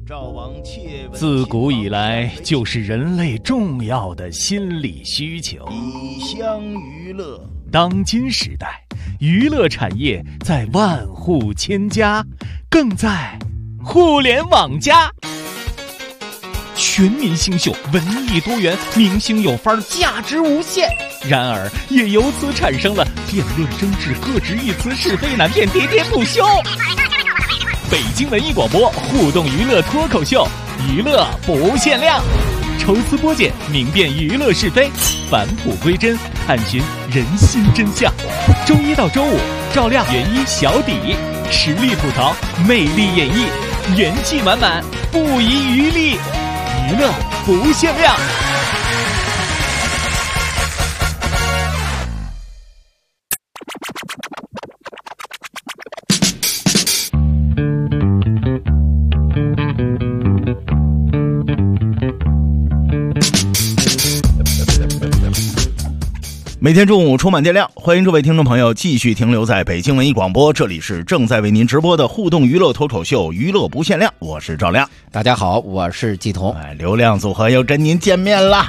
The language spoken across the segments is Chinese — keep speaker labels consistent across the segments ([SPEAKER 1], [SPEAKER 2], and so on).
[SPEAKER 1] 自古以来就是人类重要的心理需求。
[SPEAKER 2] 以乡娱乐。
[SPEAKER 1] 当今时代，娱乐产业在万户千家，更在互联网加。全民星秀，文艺多元，明星有范儿，价值无限。然而，也由此产生了辩论争执、各执一词、是非难辨、喋喋不休。北京文艺广播互动娱乐脱口秀，娱乐不限量，抽丝剥茧，明辨娱乐是非，返璞归真，探寻人心真相。周一到周五，照亮原一小底，实力吐槽，魅力演绎，元气满满，不遗余力，娱乐不限量。
[SPEAKER 2] 每天中午充满电量，欢迎各位听众朋友继续停留在北京文艺广播，这里是正在为您直播的互动娱乐脱口秀，娱乐不限量，我是赵亮。
[SPEAKER 3] 大家好，我是季彤。
[SPEAKER 2] 流量组合又跟您见面啦。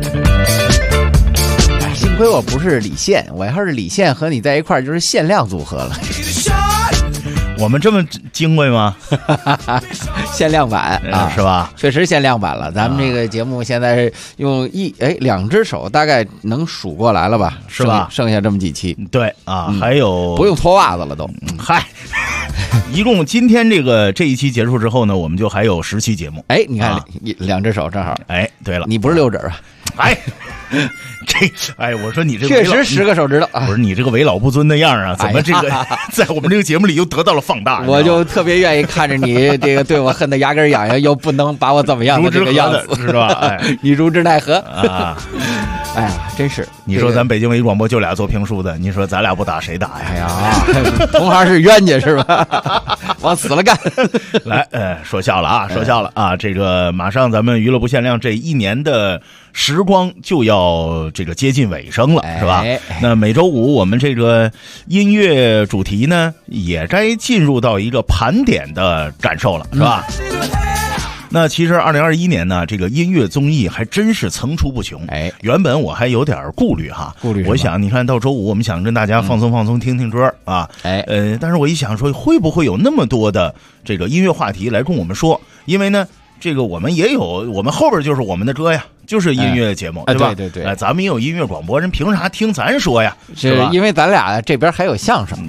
[SPEAKER 3] 幸亏我不是李现，我要是李现和你在一块儿就是限量组合了。
[SPEAKER 2] 我们这么金贵吗？
[SPEAKER 3] 限量版啊，
[SPEAKER 2] 是吧？
[SPEAKER 3] 确实限量版了。咱们这个节目现在是用两只手大概能数过来了吧？
[SPEAKER 2] 是吧？
[SPEAKER 3] 剩下这么几期。
[SPEAKER 2] 对啊，还有
[SPEAKER 3] 不用脱袜子了都。
[SPEAKER 2] 嗨，一共今天这一期结束之后呢，我们就还有10期节目。
[SPEAKER 3] 你看两只手正好。
[SPEAKER 2] 对了，
[SPEAKER 3] 你不是6指啊？
[SPEAKER 2] 我说你这
[SPEAKER 3] 确实10个手指头啊！
[SPEAKER 2] 不是你这个为老不尊的样啊，怎么这个在我们这个节目里又得到了放大？
[SPEAKER 3] 我就特别愿意看着你这个对我恨得牙根痒痒，又不能把我怎么样的这个样子，
[SPEAKER 2] 是吧？
[SPEAKER 3] 你如之奈何
[SPEAKER 2] 啊？
[SPEAKER 3] 哎呀，真是！
[SPEAKER 2] 你说咱北京文艺广播就俩做评书的，你说咱俩不打谁打呀？
[SPEAKER 3] 哎呀，同行是冤家是吧？往死了干！
[SPEAKER 2] 来，说笑了啊，说笑了啊！这个马上咱们娱乐不限量这一年的时光就要这个接近尾声了，是吧？那每周五我们这个音乐主题呢，也该进入到一个盘点的感受了，是吧？那其实2021年呢，这个音乐综艺还真是层出不穷。原本我还有点顾虑哈，我想你看到周五我们想跟大家放松放松，听听歌啊，但是我一想说会不会有那么多的这个音乐话题来跟我们说，因为呢这个我们也有，我们后边就是我们的歌呀，就是音乐节目，对吧？
[SPEAKER 3] 对，
[SPEAKER 2] 咱们也有音乐广播，人凭啥听咱说呀？
[SPEAKER 3] 是吧？因为咱俩这边还有相声。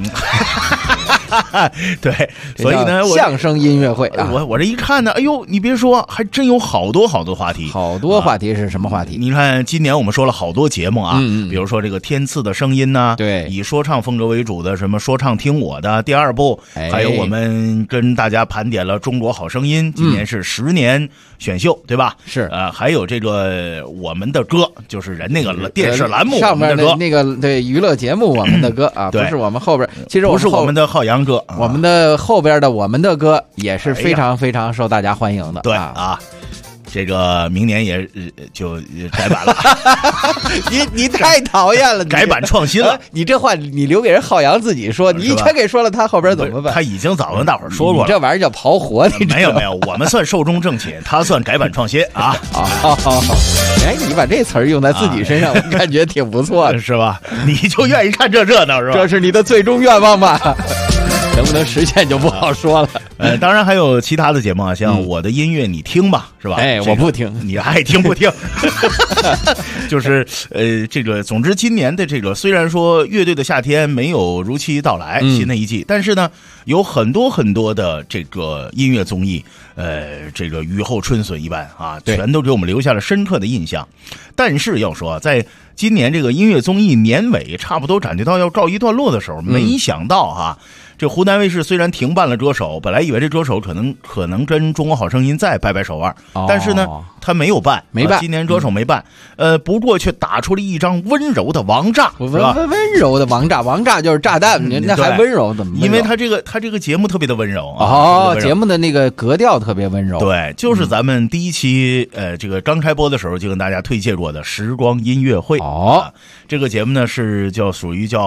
[SPEAKER 2] 对，所以呢，
[SPEAKER 3] 相声音乐会啊，
[SPEAKER 2] 我这一看呢，哎呦，你别说，还真有好多话题。
[SPEAKER 3] 好多话题是什么话题？
[SPEAKER 2] 你看，今年我们说了好多节目啊，比如说这个天赐的声音呐，
[SPEAKER 3] 对，
[SPEAKER 2] 以说唱风格为主的什么说唱听我的第2部，还有我们跟大家盘点了中国好声音，今年是10年选秀，对吧？
[SPEAKER 3] 是
[SPEAKER 2] 还有这个我们的歌，就是人那个电视栏目
[SPEAKER 3] 上面的那个对娱乐节目我们的歌啊，不是我们后边，其实
[SPEAKER 2] 不是我们的浩洋歌，
[SPEAKER 3] 我们的后边的我们的歌也是非常非常受大家欢迎的。
[SPEAKER 2] 对啊。这个明年也就改版了，
[SPEAKER 3] 你太讨厌了，
[SPEAKER 2] 改版创新了。
[SPEAKER 3] 你这话你留给人浩洋自己说，你全给说了，他后边怎么办？
[SPEAKER 2] 他已经早跟大伙儿说过了，
[SPEAKER 3] 这玩意儿叫刨活。
[SPEAKER 2] 没有，我们算寿终正寝，他算改版创新啊。
[SPEAKER 3] 你把这词儿用在自己身上，我感觉挺不错的，
[SPEAKER 2] 是吧？你就愿意看这热闹是吧？
[SPEAKER 3] 这是你的最终愿望吧？能不能实现就不好说了。
[SPEAKER 2] 当然还有其他的节目啊，像我的音乐你听吧，是吧？
[SPEAKER 3] 我不听，
[SPEAKER 2] 你爱听不听？就是这个，总之今年的这个，虽然说乐队的夏天没有如期到来，新的一季，但是呢，有很多的这个音乐综艺，这个雨后春笋一般啊，全都给我们留下了深刻的印象。但是要说在今年这个音乐综艺年尾差不多感觉到要告一段落的时候，没想到哈。这湖南卫视虽然停办了歌手，本来以为这歌手可能跟中国好声音再掰手腕，但是呢他没有办，今年歌手没办，不过却打出了一张温柔的王炸，是吧？
[SPEAKER 3] 温柔的王炸，王炸就是炸弹，那还温柔怎么？
[SPEAKER 2] 因为他这个节目特别的温柔啊，
[SPEAKER 3] 节目的那个格调特别温柔。
[SPEAKER 2] 对，就是咱们第一期这个刚开播的时候就跟大家推荐过的时光音乐会这个节目呢是属于叫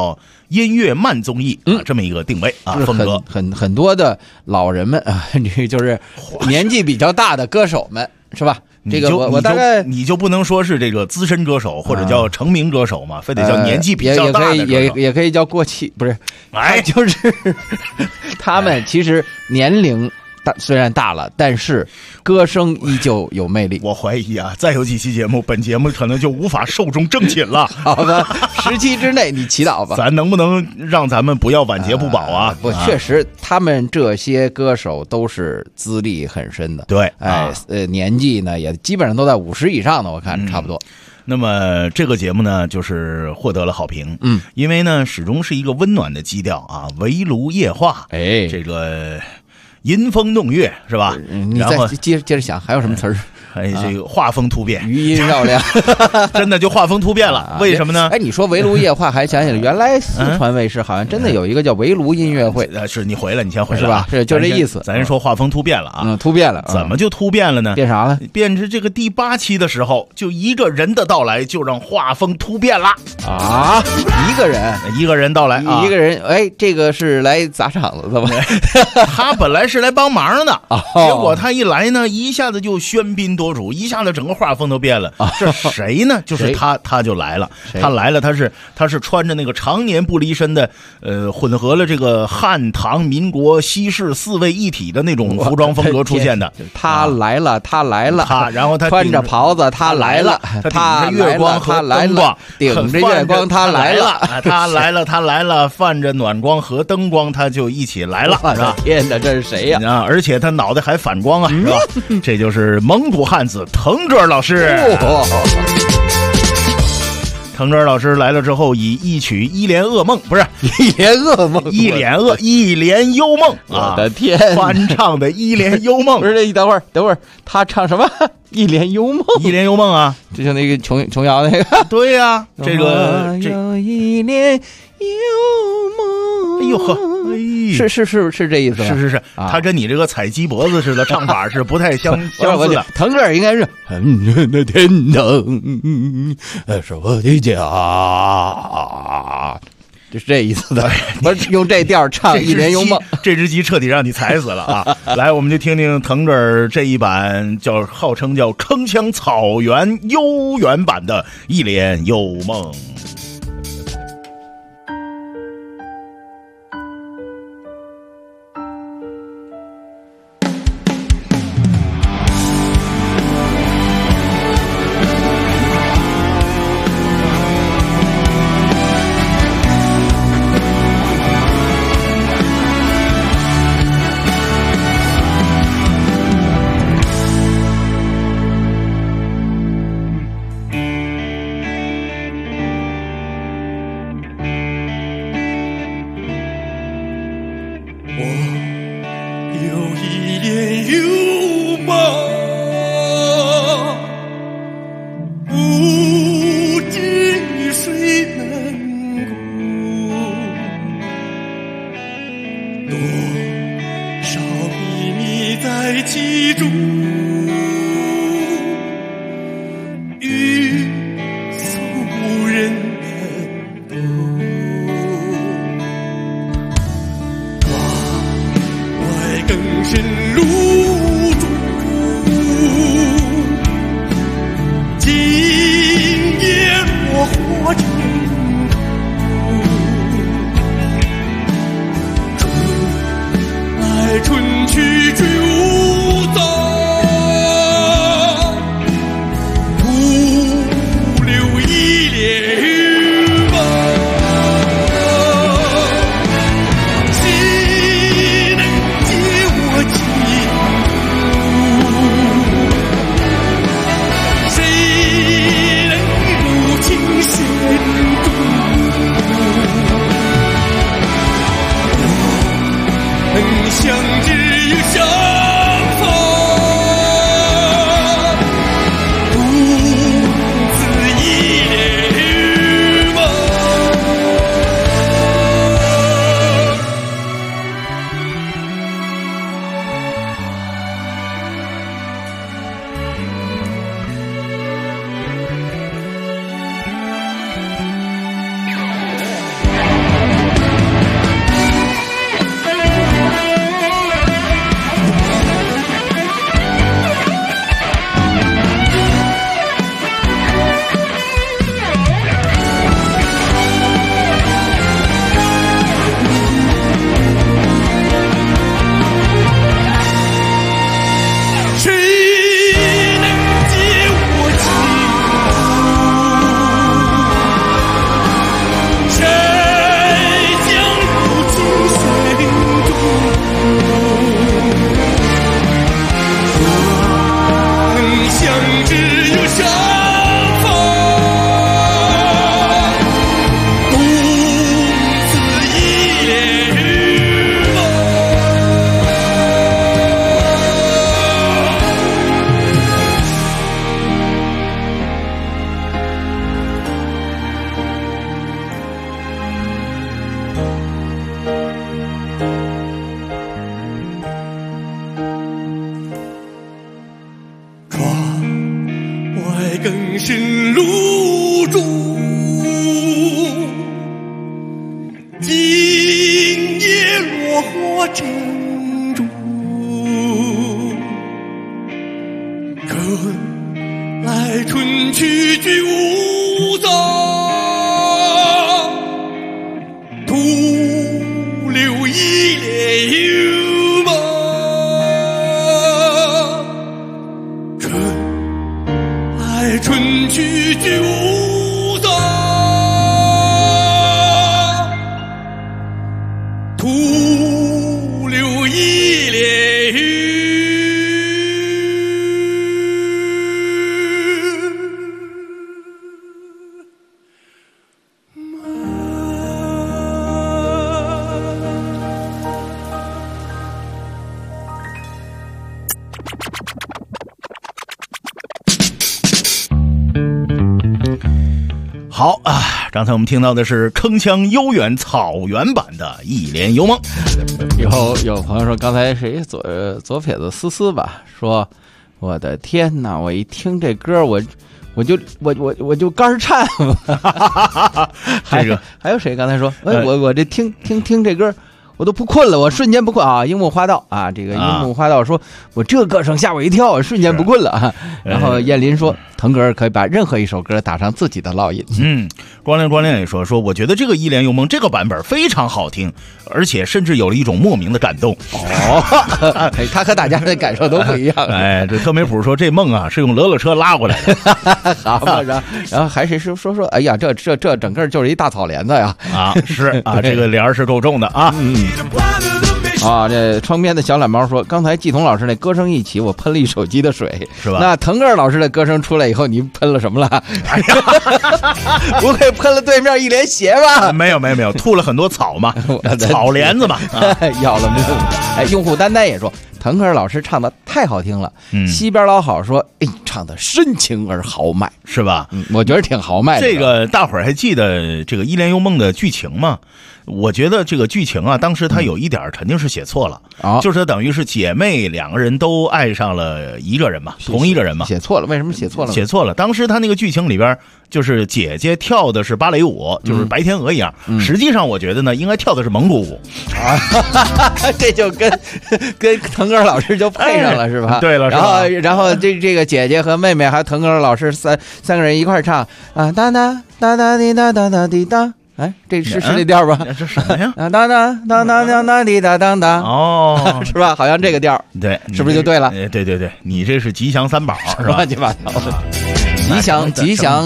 [SPEAKER 2] 音乐慢综艺这么一个定位啊，风格
[SPEAKER 3] 很多的老人们啊，这就是年纪比较大的歌手们，是吧？这个我大概
[SPEAKER 2] 你就不能说是这个资深歌手或者叫成名歌手嘛，非得叫年纪比较大的歌手，
[SPEAKER 3] 也可以叫过气，不是？哎，就是他们其实年龄虽然大了，但是歌声依旧有魅力。
[SPEAKER 2] 我怀疑啊，再有几期节目，本节目可能就无法寿终正寝了。
[SPEAKER 3] 好吧，10期之内你祈祷吧。
[SPEAKER 2] 咱能不能让咱们不要晚节不保啊？
[SPEAKER 3] 不，确实，他们这些歌手都是资历很深的。
[SPEAKER 2] 对，
[SPEAKER 3] 年纪呢也基本上都在50以上的，我看差不多。
[SPEAKER 2] 那么这个节目呢，就是获得了好评，因为呢始终是一个温暖的基调啊，围炉夜话，这个吟风弄月是吧？
[SPEAKER 3] 你再接着想，还有什么词儿？
[SPEAKER 2] 这个画风突变，
[SPEAKER 3] 余音绕梁，
[SPEAKER 2] 真的就画风突变了。为什么呢？
[SPEAKER 3] 哎，你说围炉夜话，还想起来，原来四川卫视好像真的有一个叫围炉音乐会。
[SPEAKER 2] 是你回来，你先回来
[SPEAKER 3] 是吧？是就这意思。
[SPEAKER 2] 咱说画风突变了啊，
[SPEAKER 3] 突变了。
[SPEAKER 2] 怎么就突变了呢？
[SPEAKER 3] 变啥了？
[SPEAKER 2] 变成这个第8期的时候，就一个人的到来，就让画风突变了
[SPEAKER 3] 啊！一个人
[SPEAKER 2] 到来啊，
[SPEAKER 3] 一个人，哎，这个是来砸场子的吗？
[SPEAKER 2] 他本来是来帮忙的，结果他一来呢，一下子就喧宾夺主，一下子整个画风都变了。这谁呢？就是他就来了。他来了，他是穿着那个常年不离身的，混合了这个汉唐民国西式4位一体的那种服装风格出现的。
[SPEAKER 3] 他来了，
[SPEAKER 2] 然后他
[SPEAKER 3] 穿着袍子，他来了，
[SPEAKER 2] 他顶着月光和灯光，
[SPEAKER 3] 顶着月光他来了，
[SPEAKER 2] 他来了，泛着暖光和灯光，他就一起来了，是吧？
[SPEAKER 3] 天哪，这是谁呀？
[SPEAKER 2] 而且他脑袋还反光啊，是吧？这就是蒙古汉子腾格尔老师。腾格尔老师来了之后，以一曲《一帘噩梦》不是
[SPEAKER 3] 一帘噩梦，
[SPEAKER 2] 一帘幽梦啊！
[SPEAKER 3] 我的天，
[SPEAKER 2] 翻唱的《一帘幽梦》
[SPEAKER 3] 不是你等会儿，他唱什么？一帘幽梦，
[SPEAKER 2] 一帘幽梦啊！
[SPEAKER 3] 这就那个琼瑶那个。
[SPEAKER 2] 对呀，这个
[SPEAKER 3] 有一帘幽梦。
[SPEAKER 2] 哎呦呵，
[SPEAKER 3] 是这意思吗？
[SPEAKER 2] 是，他跟你这个采鸡脖子似的唱法是不太相似的。
[SPEAKER 3] 腾格尔应该是很远的天堂，是我的家，就是这意思的。我用这调唱《一帘幽梦》，
[SPEAKER 2] 这只鸡彻底让你踩死了啊！来，我们就听听腾格尔这一版号称叫铿锵草原悠远版的《一帘幽梦》。
[SPEAKER 4] 春去君无踪。 身入住，今夜落花珍珠，可来春去居无踪，徒留一帘幽梦。可来春去居无踪，徒留一帘幽
[SPEAKER 2] 好啊，刚才我们听到的是铿锵悠远草原版的《一帘幽梦》。
[SPEAKER 3] 有朋友说，刚才谁左撇子思思吧，说我的天哪，我一听这歌我就肝颤。
[SPEAKER 2] 这个
[SPEAKER 3] 还有谁刚才说，我这听这歌我都不困了，我瞬间不困啊！樱木花道啊，这个樱木花道说，我这歌声吓我一跳，我瞬间不困了啊。然后燕林说，腾格尔可以把任何一首歌打上自己的烙印。
[SPEAKER 2] 光亮也说，我觉得这个《一帘幽梦》这个版本非常好听，而且甚至有了一种莫名的感动。
[SPEAKER 3] 他和大家的感受都不一样。
[SPEAKER 2] 这特美普说这梦啊是用勒车拉过来的。
[SPEAKER 3] 好嘛，然后还谁说，哎呀，这整个就是一大草帘子呀！
[SPEAKER 2] 是啊，这个帘是够重的啊。
[SPEAKER 3] 这窗边的小懒猫说，刚才季彤老师那歌声一起，我喷了一手机的水，
[SPEAKER 2] 是吧？
[SPEAKER 3] 那腾格尔老师的歌声出来以后，你喷了什么了？不会喷了对面一帘鞋吧？
[SPEAKER 2] 没有，吐了很多草嘛，草帘子嘛，
[SPEAKER 3] 要了命了！用户丹丹也说，腾格尔老师唱的太好听了。西边老好说，唱的深情而豪迈，
[SPEAKER 2] 是吧？
[SPEAKER 3] 我觉得挺豪迈的。
[SPEAKER 2] 这个大伙儿还记得这个《一帘幽梦》的剧情吗？我觉得这个剧情啊，当时他有一点肯定是写错了，就是等于是姐妹两个人都爱上了一个人嘛，同一个人嘛。
[SPEAKER 3] 写错了，为什么写错了？
[SPEAKER 2] 写错了。当时他那个剧情里边，就是姐姐跳的是芭蕾舞，就是白天鹅一样。实际上我觉得呢，应该跳的是蒙古舞。
[SPEAKER 3] 这就跟腾格尔老师就配上了，是吧？
[SPEAKER 2] 对了，
[SPEAKER 3] 然后这个姐姐和妹妹还有腾格尔老师三个人一块唱啊，哒哒哒哒滴哒哒哒滴哒。这是这调吧？
[SPEAKER 2] 这什么呀？
[SPEAKER 3] 当当当当当当滴答当当
[SPEAKER 2] 哦，
[SPEAKER 3] 是吧？好像这个调，
[SPEAKER 2] 对，
[SPEAKER 3] 是不是就对了？
[SPEAKER 2] 对，你这是吉祥三宝是吧？
[SPEAKER 3] 乱七八糟的，吉祥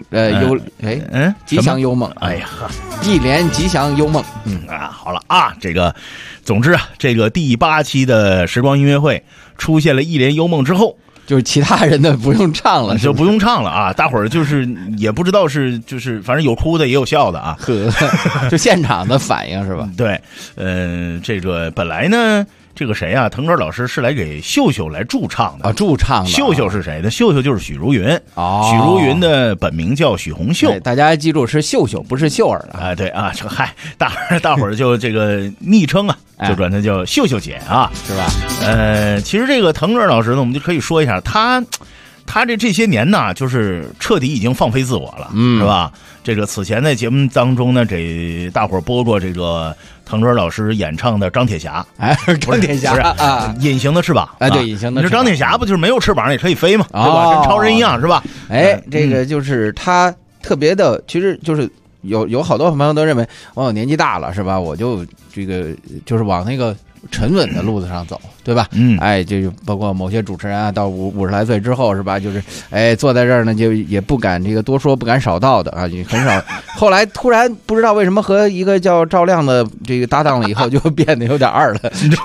[SPEAKER 3] 吉祥幽梦。
[SPEAKER 2] 哎呀，
[SPEAKER 3] 一帘吉祥幽梦。
[SPEAKER 2] 好了啊，这个，总之啊，这个第8期的时光音乐会出现了一帘幽梦之后。
[SPEAKER 3] 就是其他人的不用唱了，
[SPEAKER 2] 就不用唱了啊！大伙儿就是也不知道就是反正有哭的也有笑的啊，
[SPEAKER 3] 就现场的反应是吧？
[SPEAKER 2] 对，这个本来呢，这个谁啊，腾格尔老师是来给秀秀来驻唱的
[SPEAKER 3] 驻唱的。
[SPEAKER 2] 秀秀是谁呢？秀秀就是许茹芸许茹芸的本名叫许红秀，
[SPEAKER 3] 大家记住是秀秀，不是秀儿
[SPEAKER 2] 啊。对啊，这嗨，大伙儿就这个昵称啊。就管他叫秀秀姐啊，
[SPEAKER 3] 是吧？
[SPEAKER 2] 其实这个腾格尔老师呢，我们就可以说一下，他这些年呢，就是彻底已经放飞自我了，是吧？这个此前在节目当中呢，给大伙儿播过这个腾格尔老师演唱的《钢铁侠》，
[SPEAKER 3] 钢铁侠啊，
[SPEAKER 2] 隐形的翅膀，
[SPEAKER 3] 对，隐形的翅膀。
[SPEAKER 2] 你说钢铁侠不就是没有翅膀也可以飞吗？对吧？跟超人一样，是吧？
[SPEAKER 3] 这个就是他特别的，其实就是。有好多朋友都认为我年纪大了是吧？我就这个就是往那个沉稳的路子上走，对吧？这就包括某些主持人啊，到50来岁之后是吧？就是坐在这儿呢，就也不敢这个多说，不敢少道的啊，也很少。后来突然不知道为什么和一个叫赵亮的这个搭档了以后，就变得有点二了，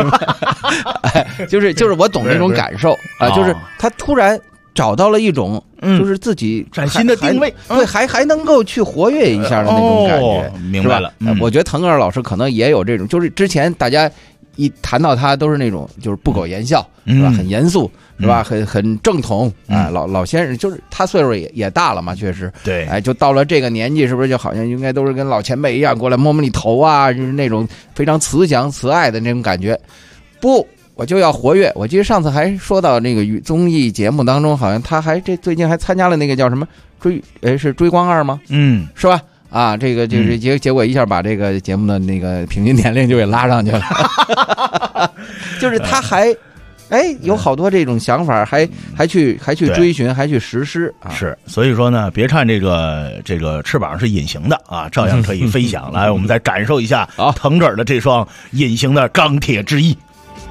[SPEAKER 3] 就是我懂那种感受啊，就是他突然。找到了一种，就是自己
[SPEAKER 2] 崭新的定位，
[SPEAKER 3] 对，还能够去活跃一下的那种感觉，
[SPEAKER 2] 明白了。
[SPEAKER 3] 我觉得腾格尔老师可能也有这种，就是之前大家一谈到他都是那种就是不苟言笑，是吧？很严肃，是吧？很正统啊，老先生，就是他岁数也大了嘛，确实，
[SPEAKER 2] 对，
[SPEAKER 3] 就到了这个年纪，是不是就好像应该都是跟老前辈一样过来摸摸你头啊，就是那种非常慈祥慈爱的那种感觉，不。 我就要活跃。我记得上次还说到那个综艺节目当中，好像他还最近还参加了那个叫什么是追光2吗？是吧？啊，这个就是结果一下把这个节目的那个平均年龄就给拉上去了，就是他还。有好多这种想法，还去追寻，还去实施啊！
[SPEAKER 2] 是，所以说呢，别看这个翅膀是隐形的啊，照样可以飞翔。来，我们再感受一下腾格尔的这双隐形的钢铁之翼。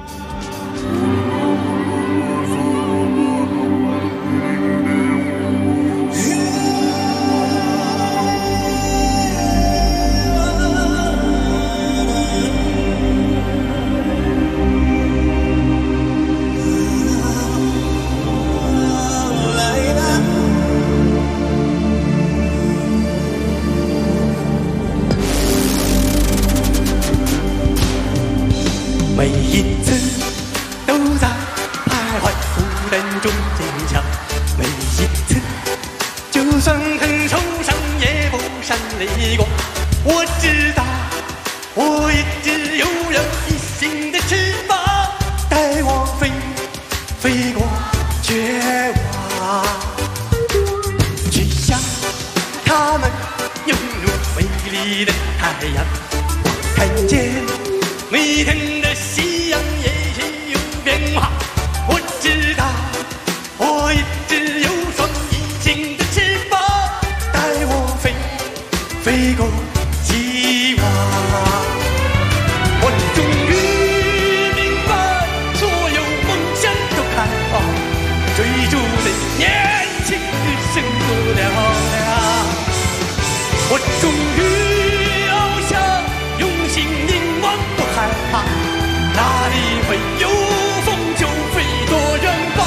[SPEAKER 4] 每一次都在徘徊孤单中坚强，每一次就算很受伤也不闪离过。我知道我一直有着隐形的翅膀，带我飞过绝望，去向他们拥有美丽的太阳。我看见每天的夕阳也是有变化，我知道我一直有双隐形的翅膀，带我飞过希望。我终于明白，所有梦想都开放，追逐的年轻胜过了亮。我终于翱翔，用心凝望不害怕，哪里会有风就飞多远方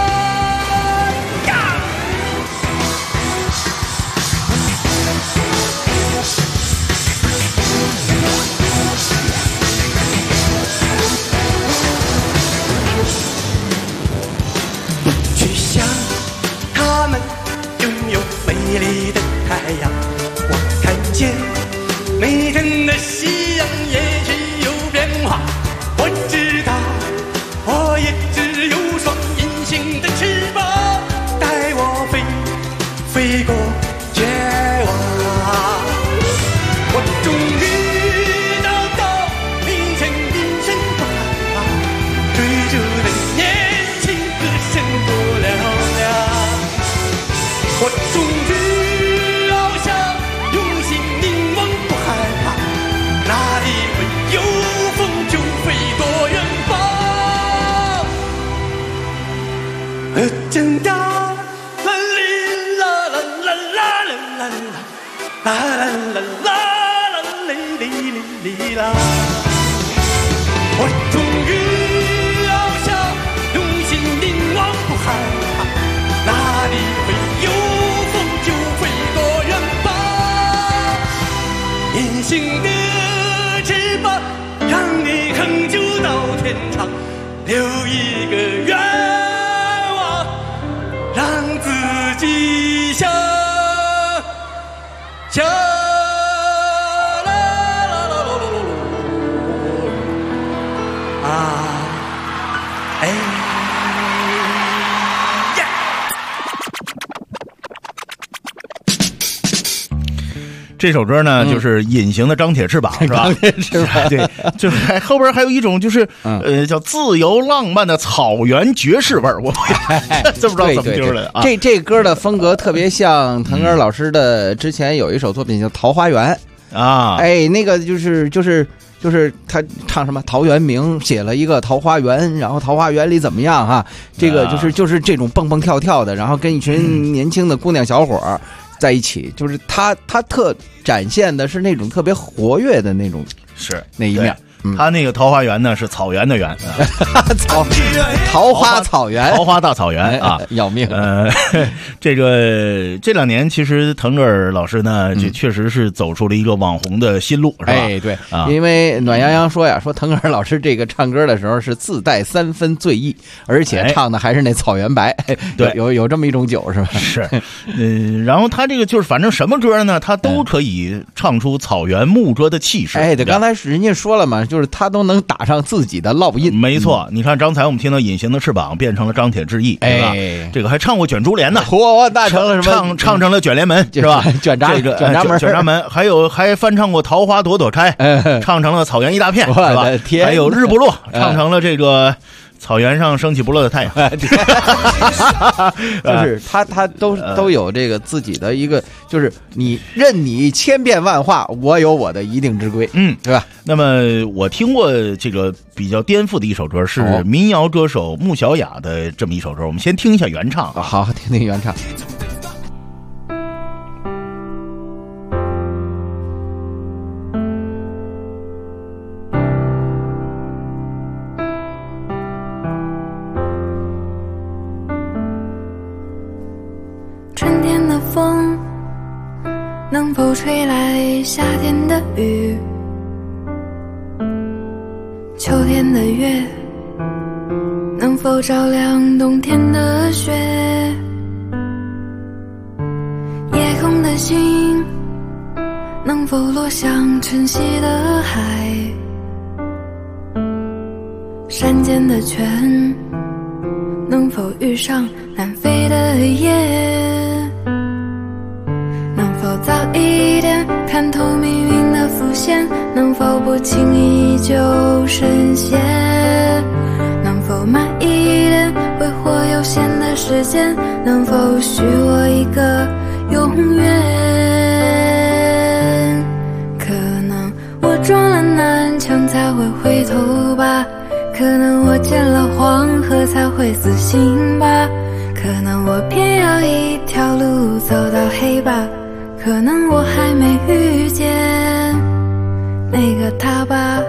[SPEAKER 4] 呀！去向他们拥有美丽的太阳，我看见每天的夕阳也是有变化，我知道我一直有双隐形的翅膀，带我飞过绝望。我终于找到明天人生不害怕，追逐的年轻歌声过了亮。我终于翱翔，用心凝望不害怕，哪里会有风就飞多远方。长大，啦哩啦啦啦啦啦啦啦啦啦啦哩哩哩哩啦。我终于翱翔，用心凝望不害怕，哪里会有风就飞多远方。隐形的翅膀，让你恒久到天长，留一个愿望，让自己想啦啦啦啦啦啊，哎呀！
[SPEAKER 2] 这首歌呢，就是隐形的钢铁翅膀，是吧？
[SPEAKER 3] 钢铁翅膀，
[SPEAKER 2] 对，就后边还有一种就是叫自由浪漫的草原爵士味儿，我真不知道怎么丢来啊。
[SPEAKER 3] 这歌的风格特别像腾格尔老师的之前有一首作品叫《桃花源》
[SPEAKER 2] 啊，
[SPEAKER 3] 那个就是他唱什么陶渊明写了一个桃花源，然后桃花源里怎么样哈？这个就是这种蹦蹦跳跳的，然后跟一群年轻的姑娘小伙在一起，就是他特展现的是那种特别活跃的那种
[SPEAKER 2] 是
[SPEAKER 3] 那一面。
[SPEAKER 2] 他那个桃花源呢是草原的源，
[SPEAKER 3] 桃花草原，
[SPEAKER 2] 桃花大草原啊，
[SPEAKER 3] 要命！
[SPEAKER 2] 这两年其实腾格尔老师呢，就确实是走出了一个网红的新路，是吧？
[SPEAKER 3] 对啊，因为暖洋洋说腾格尔老师这个唱歌的时候是自带3分醉意，而且唱的还是那草原白，
[SPEAKER 2] 对，
[SPEAKER 3] 有这么一种酒是吧？
[SPEAKER 2] 是，然后他这个就是反正什么歌呢，他都可以唱出草原牧歌的气势。
[SPEAKER 3] 对，刚才人家说了嘛。 就是他都能打上自己的烙印。
[SPEAKER 2] 没错，你看刚才我们听到隐形的翅膀变成了张铁志毅，对吧？这个还唱过卷珠帘呢，
[SPEAKER 3] 嚯，那成了什么？
[SPEAKER 2] 唱成了卷帘门，是吧？
[SPEAKER 3] 卷闸门，
[SPEAKER 2] 还翻唱过桃花朵朵开，唱成了草原一大片，是吧？还有日不落，唱成了这个草原上升起不落的太阳。
[SPEAKER 3] 就是他都有这个自己的一个，就是你任你千变万化，我有我的一定之规，对吧？
[SPEAKER 2] 那么我听过这个比较颠覆的一首歌，是民谣歌手穆小雅的这么一首歌，我们先听一下原唱。
[SPEAKER 3] 好，听听原唱。
[SPEAKER 5] 春天的风能否吹来夏天的雨，秋天的月能否照亮冬天的雪，夜空的星能否落向晨曦的海，山间的泉能否遇上南飞的雁，能否早一点看透命运的伏线，能否不轻易就深陷，能否慢一点挥霍有限的时间，能否许我一个永远。可能我撞了南墙才会回头吧，可能我见了黄河才会死心吧，可能我偏要一条路走到黑吧，可能我还没遇见那个他吧。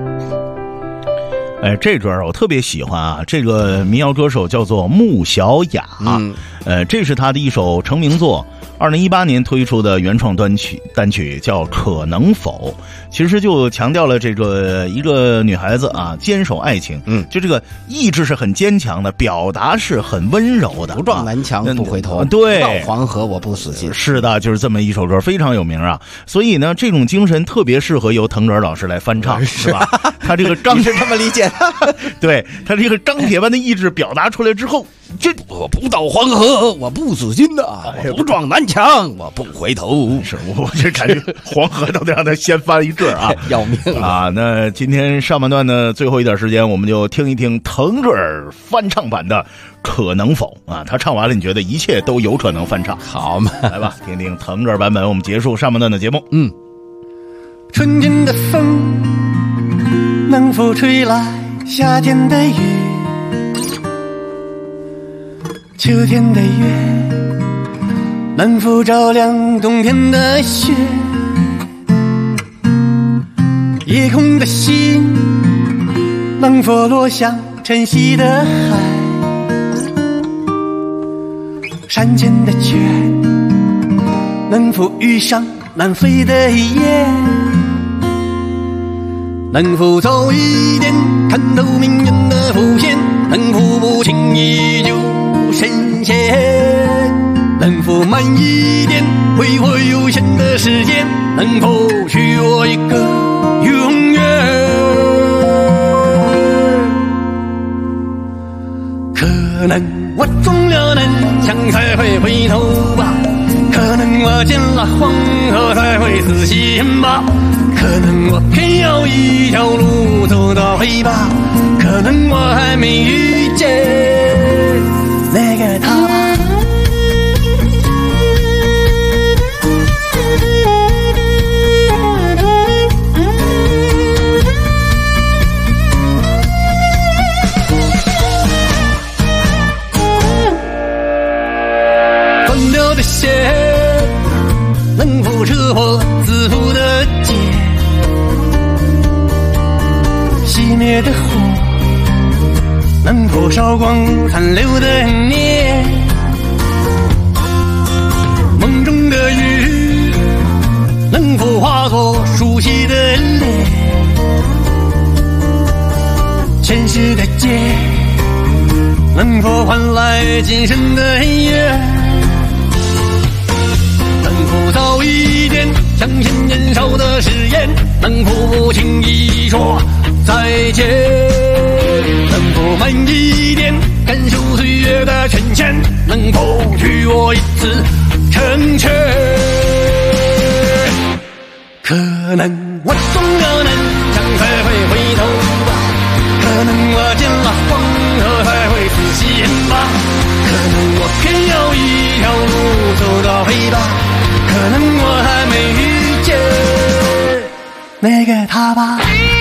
[SPEAKER 2] 这歌我特别喜欢啊！这个民谣歌手叫做穆小雅，这是他的一首成名作，2018年推出的原创单曲叫《可能否》，其实就强调了这个一个女孩子啊坚守爱情，就这个意志是很坚强的，表达是很温柔的，
[SPEAKER 3] 不撞南墙不回头，
[SPEAKER 2] 对，
[SPEAKER 3] 到黄河我不死心。
[SPEAKER 2] 是的，就是这么一首歌，非常有名啊。所以呢，这种精神特别适合由腾格尔老师来翻唱，是吧？他这个
[SPEAKER 3] 你是这么理解的？
[SPEAKER 2] 对，他这个钢铁般的意志表达出来之后，
[SPEAKER 3] 这我不到黄河我不死心的，我不撞南墙我不回头。
[SPEAKER 2] 是我这感觉黄河都得让他先翻一阵啊，
[SPEAKER 3] 要命
[SPEAKER 2] 啊！那今天上半段的最后一点时间，我们就听一听腾格尔翻唱版的《可能否》啊，他唱完了，你觉得一切都有可能翻唱？
[SPEAKER 3] 好嘛，
[SPEAKER 2] 来吧，听听腾格尔版本，我们结束上半段的节目。
[SPEAKER 4] 春天的风能否吹来夏天的雨，秋天的月能否照亮冬天的雪，夜空的星能否落向晨曦的海，山间的泉能否遇上南飞的雁，能否早一点看透命运的伏线，能否不轻易就深陷，能否慢一点挥霍有限的时间，能否许我一个永远。可能我撞了南墙才会回头吧，可能我见了黄河才会死心吧，可能我偏要一条路走到黑吧，可能我还没遇见那个他吧。断掉的线能否扯破自负的结，熄灭的火能否烧光残留的念，梦中的雨能否化作熟悉的脸，前世的劫能否换来今生的缘，能否否早一点相信年少的誓言，能否不轻易说再见？能否慢一点感受岁月的沉潜？能否许我一次成全？可能我总有能想才会回头吧，可能我见了黄河才会死心吧，可能我偏要一条路走到黑吧，可能我还没遇见那个他吧。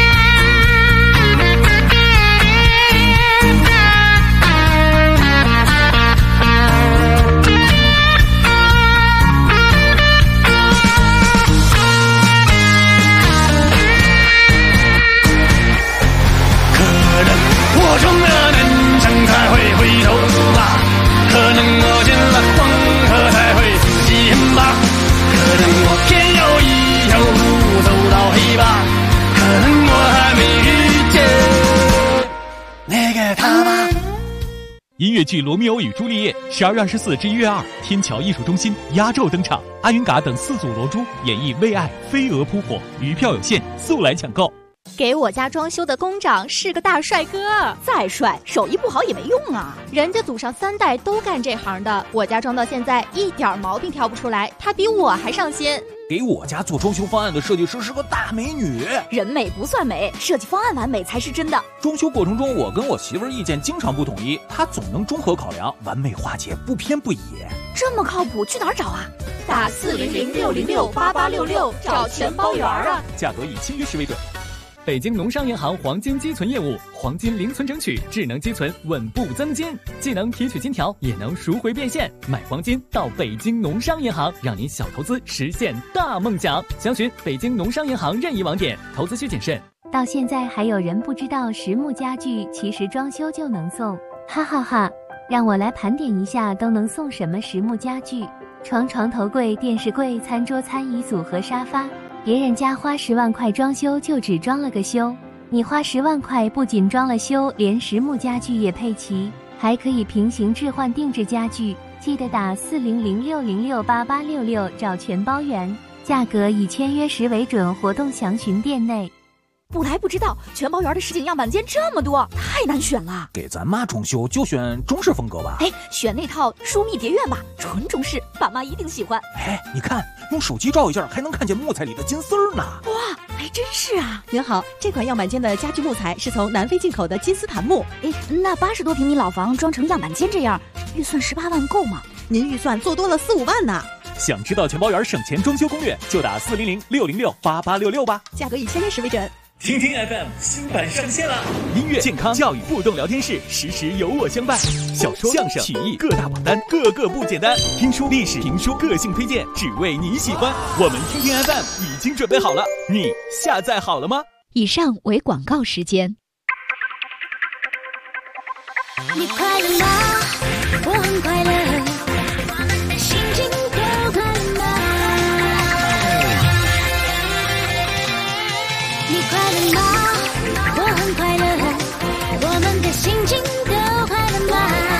[SPEAKER 4] 我冲了南墙才会回头吧，可能我见了黄河才会死心吧，可能我偏要一条路走到黑吧，可能我还没遇见那个他吧。
[SPEAKER 1] 音乐剧《罗密欧与朱丽叶》12月24至1月2，天桥艺术中心压轴登场，阿云嘎等4组罗珠演绎为爱飞蛾扑火，余票有限，速来抢购。
[SPEAKER 6] 给我家装修的工长是个大帅哥，再帅手艺不好也没用啊，人家祖上3代都干这行的，我家装到现在一点毛病挑不出来，他比我还上心。
[SPEAKER 7] 给我家做装修方案的设计师是个大美女，
[SPEAKER 6] 人美不算美，设计方案完美才是真的。
[SPEAKER 7] 装修过程中我跟我媳妇儿意见经常不统一，她总能综合考量，完美化解，不偏不倚。
[SPEAKER 6] 这么靠谱，去哪儿找啊？打400-606-8866找全包圆啊，
[SPEAKER 1] 价格以签约时为准。
[SPEAKER 8] 北京农商银行黄金积存业务，黄金零存整取，智能积存，稳步增金，既能提取金条，也能赎回变现。买黄金到北京农商银行，让您小投资实现大梦想。详询北京农商银行任意网点，投资需谨慎。
[SPEAKER 9] 到现在还有人不知道实木家具其实装修就能送，哈哈哈！让我来盘点一下都能送什么实木家具：床、床头柜、电视柜、餐桌、餐椅组和沙发。别人家花10万块装修就只装了个修，你花10万块不仅装了修，连实木家具也配齐，还可以平行置换定制家具。记得打400-606-8866找全包圆，价格以签约时为准，活动详询店内。
[SPEAKER 6] 不来不知道，全包圆的实景样板间这么多，太难选了。
[SPEAKER 7] 给咱妈装修就选中式风格吧。
[SPEAKER 6] 哎，选那套疏密蝶院吧，纯中式，爸妈一定喜欢。
[SPEAKER 7] 哎，你看，用手机照一下，还能看见木材里的金丝儿呢。
[SPEAKER 6] 哇，还真是啊！
[SPEAKER 10] 您好，这款样板间的家具木材是从南非进口的金丝檀木。
[SPEAKER 6] 哎，那80多平米老房装成样板间这样，预算18万够吗？
[SPEAKER 10] 您预算做多了4-5万呢。
[SPEAKER 1] 想知道全包圆省钱装修攻略，就打400-606-8866吧，
[SPEAKER 10] 价格以签约时为准。
[SPEAKER 1] 听听 FM 新版上线了，音乐、健康、教育、互动聊天室，时时有我相伴。小说、相声、曲艺各大榜单，个个不简单。听书、历史、评书、个性推荐，只为你喜欢。我们听听 FM 已经准备好了，你下载好了吗？
[SPEAKER 6] 以上为广告时间。
[SPEAKER 5] 你快乐吗？我很快乐，我们的心情都快乐吗？你快乐吗？我很快乐，我们的心情都快乐吗？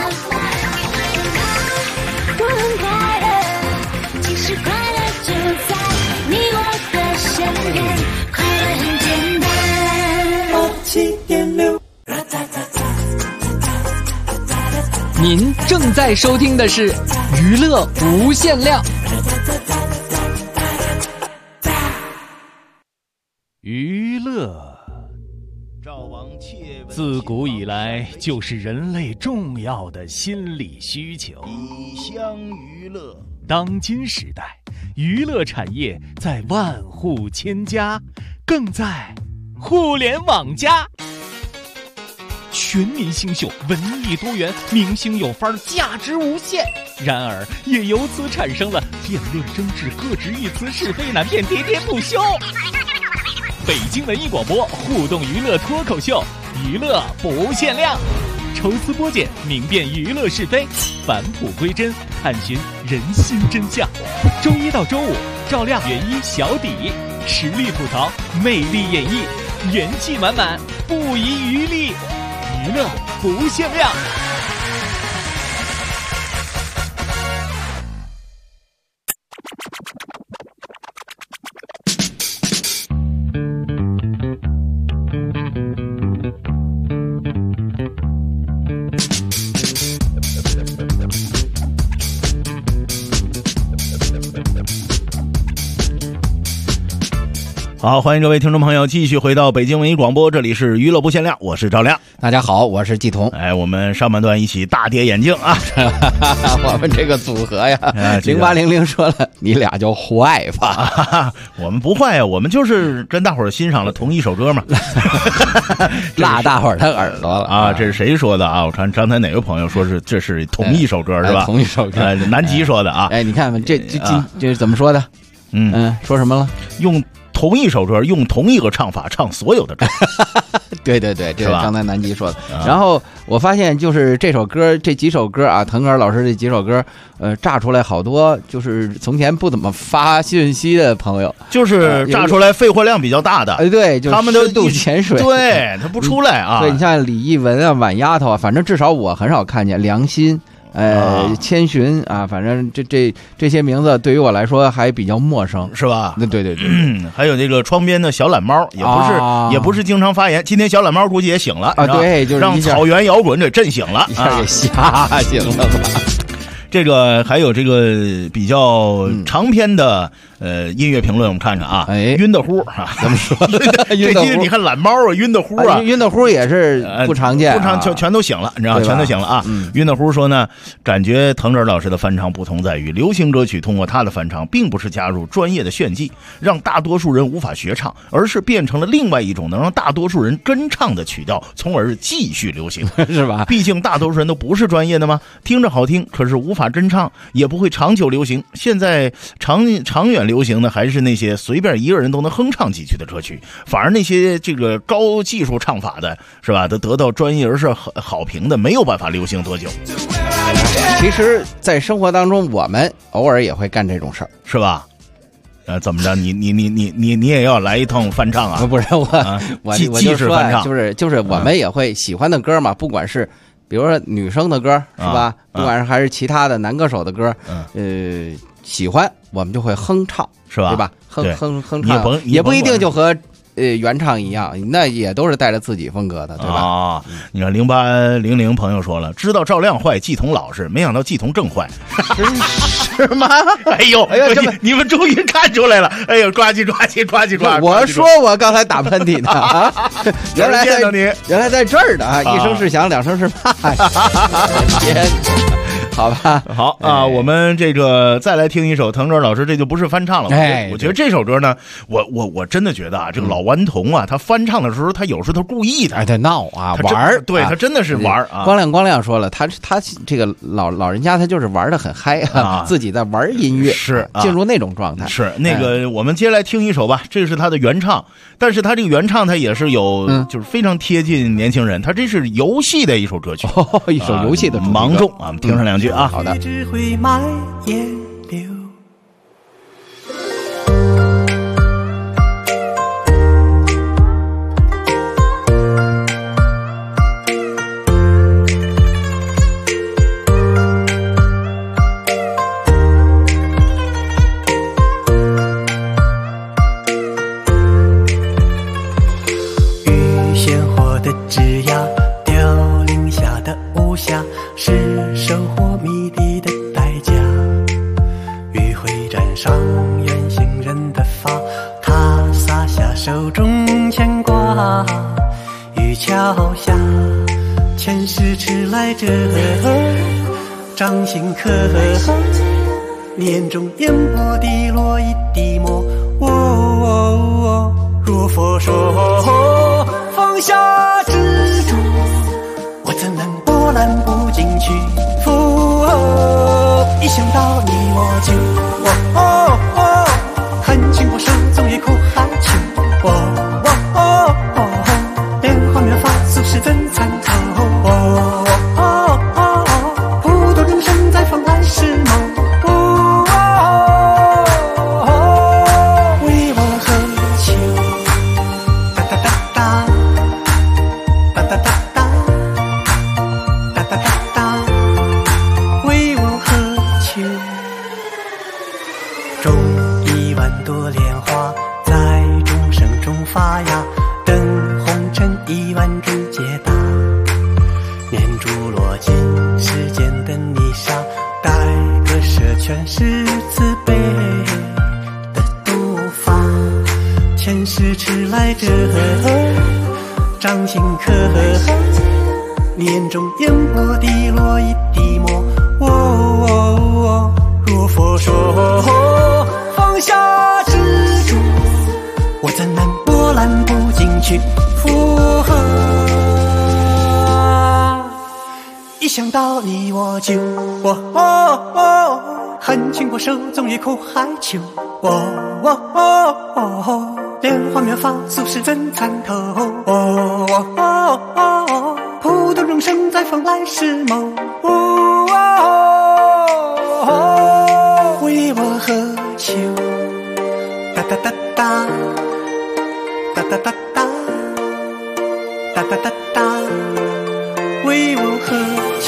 [SPEAKER 5] 我很快乐，其实快乐就在你我的身边，快乐很简单。87.6。
[SPEAKER 8] 您正在收听的是娱乐无限量。
[SPEAKER 1] 娱乐自古以来就是人类重要的心理需求。
[SPEAKER 2] 以相娱乐，
[SPEAKER 1] 当今时代，娱乐产业在万户千家，更在互联网加。全民新秀，文艺多元，明星有范儿，价值无限。然而，也由此产生了辩论争执、各执一词、是非难辨、喋喋不休。北京文艺广播互动娱乐脱口秀，娱乐不限量，抽丝剥茧，明辨娱乐是非，返璞归真，探寻人心真相。周一到周五，照亮原一小底，实力吐槽，魅力演绎，元气满满，不遗余力。娱乐不限量。
[SPEAKER 2] 好，欢迎各位听众朋友继续回到北京文艺广播，这里是娱乐不限量，我是赵亮。
[SPEAKER 3] 大家好，我是季彤。
[SPEAKER 2] 哎，我们上半段一起大跌眼镜啊！
[SPEAKER 3] 我们这个组合呀，0800说了，你俩就坏吧？
[SPEAKER 2] 我们不坏呀，我们就是跟大伙儿欣赏了同一首歌嘛，
[SPEAKER 3] 辣大伙儿的耳朵了
[SPEAKER 2] 啊！这是谁说的啊？我看刚才哪个朋友说是这是同一首歌是吧？
[SPEAKER 3] 同一首歌，
[SPEAKER 2] 南极说的啊！
[SPEAKER 3] 哎，你看这是怎么说的？说什么了？
[SPEAKER 2] 用同一首歌，用同一个唱法唱所有的歌。
[SPEAKER 3] 对，这是刚才南极说的。然后我发现就是这首歌，这几首歌啊，腾格尔老师这几首歌，炸出来好多就是从前不怎么发信息的朋友，
[SPEAKER 2] 就是炸出来废话量比较大的。
[SPEAKER 3] 对，就是
[SPEAKER 2] 他们都
[SPEAKER 3] 深度潜水，
[SPEAKER 2] 对他不出来啊。
[SPEAKER 3] 对，你像李艺文啊、晚丫头啊，反正至少我很少看见良心。千寻啊，反正这些名字对于我来说还比较陌生，
[SPEAKER 2] 是吧？
[SPEAKER 3] 对，
[SPEAKER 2] 还有这个窗边的小懒猫，也不是经常发言。今天小懒猫估计也醒了
[SPEAKER 3] 啊，对，就是
[SPEAKER 2] 让草原摇滚给震醒了，
[SPEAKER 3] 一下给吓醒了吧。
[SPEAKER 2] 这个还有这个比较长篇的音乐评论，我们看看啊，晕的乎啊，
[SPEAKER 3] 怎么说？
[SPEAKER 2] 这期你看懒猫啊，晕的乎啊，
[SPEAKER 3] 晕的乎也是不常见，
[SPEAKER 2] 全都醒了，你知道，全都醒了啊。晕的乎说呢，感觉腾格尔老师的翻唱不同在于，流行歌曲通过他的翻唱，并不是加入专业的炫技，让大多数人无法学唱，而是变成了另外一种能让大多数人跟唱的曲调，从而继续流行，
[SPEAKER 3] 是吧？
[SPEAKER 2] 毕竟大多数人都不是专业的嘛，听着好听，可是无法真唱，也不会长久流行。现在长远流行的还是那些随便一个人都能哼唱几句的歌曲，反而那些这个高技术唱法的，是吧？得到专业而是好评的，没有办法流行多久。
[SPEAKER 3] 其实，在生活当中，我们偶尔也会干这种事儿，
[SPEAKER 2] 是吧？怎么着？你也要来一趟翻唱啊？
[SPEAKER 3] 不是我
[SPEAKER 2] 既是翻唱，
[SPEAKER 3] 就是我们也会喜欢的歌嘛，不管是比如说女生的歌是吧？不管是还是其他的男歌手的歌，喜欢我们就会哼唱，
[SPEAKER 2] 是吧？
[SPEAKER 3] 对吧？哼唱，也不一定就和原唱一样，那也都是带着自己风格的，对吧？
[SPEAKER 2] 啊，你看0800朋友说了，知道赵亮坏，季彤老实，没想到季彤正坏，
[SPEAKER 3] 是吗？
[SPEAKER 2] 哎呦，你们终于看出来了！哎呦，呱唧！
[SPEAKER 3] 我说我刚才打喷嚏呢啊！原来在这儿的啊！一声是响，两声是怕呀！天。好吧，
[SPEAKER 2] 好啊，我们这个再来听一首腾格尔老师，这就不是翻唱了。我觉得这首歌呢，我真的觉得啊，这个老顽童啊，他翻唱的时候，他有时候他故意的，
[SPEAKER 3] 他闹啊，玩，
[SPEAKER 2] 对他真的是玩啊。
[SPEAKER 3] 光亮说了，他这个老人家他就是玩的很嗨啊，自己在玩音乐，
[SPEAKER 2] 是
[SPEAKER 3] 进入那种状态。
[SPEAKER 2] 是那个，我们接下来听一首吧，这是他的原唱，但是他这个原唱他也是有，就是非常贴近年轻人，他这是游戏的一首歌曲，
[SPEAKER 3] 一首游戏的
[SPEAKER 2] 芒种啊，我们听上两句。
[SPEAKER 3] 好的。
[SPEAKER 4] 只会埋眼流。遇鲜活的枝桠，凋零下的无暇，是收获迷离的代价。余晖沾上远行人的发，他洒下手中牵挂。渔桥下，前世迟来者，掌心刻，年中烟波滴落一滴墨。若佛说放下执着，我怎能波澜不惊去赴？一想到你我就恨情不舍，总也苦海秋。莲花妙法俗世真参透。普度人生在风来时梦。为我何求？哒哒哒哒，哒哒哒哒，哒哒哒哒，为我何求？ 掌心刻，你眼中淹没滴落一滴墨。若佛说放下执着，我怎能波澜不惊去附和？一想到你我就恨情过手中一颗海球，莲花妙法俗世真参透，普度众生在风来时谋，为我何求？哒哒哒哒哒哒哒哒哒哒哒哒，为我何求？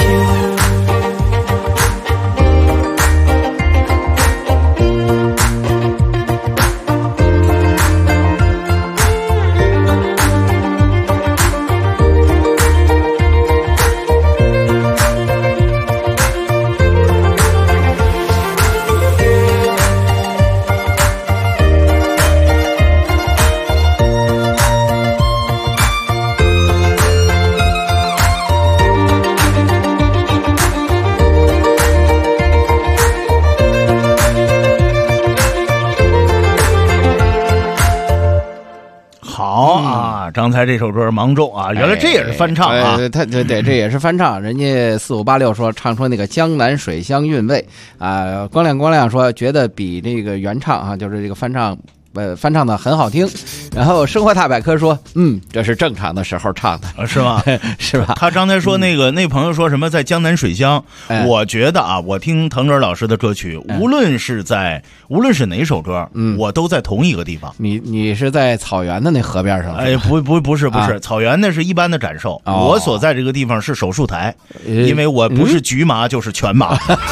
[SPEAKER 2] 刚才这首歌《芒种》啊，原来这也是翻唱啊！
[SPEAKER 3] 对，这也是翻唱。人家4586说唱出那个江南水乡韵味啊。光亮说觉得比这个原唱啊，就是这个翻唱的很好听。然后生活大百科说，这是正常的时候唱的，
[SPEAKER 2] 是吗？
[SPEAKER 3] 是吧？
[SPEAKER 2] 他刚才说那朋友说什么在江南水乡，我觉得啊，我听腾格尔老师的歌曲，无论是哪首歌，我都在同一个地方。
[SPEAKER 3] 你是在草原的那河边上？
[SPEAKER 2] 哎，不是，草原那是一般的感受。我所在这个地方是手术台，因为我不是局麻就是全麻。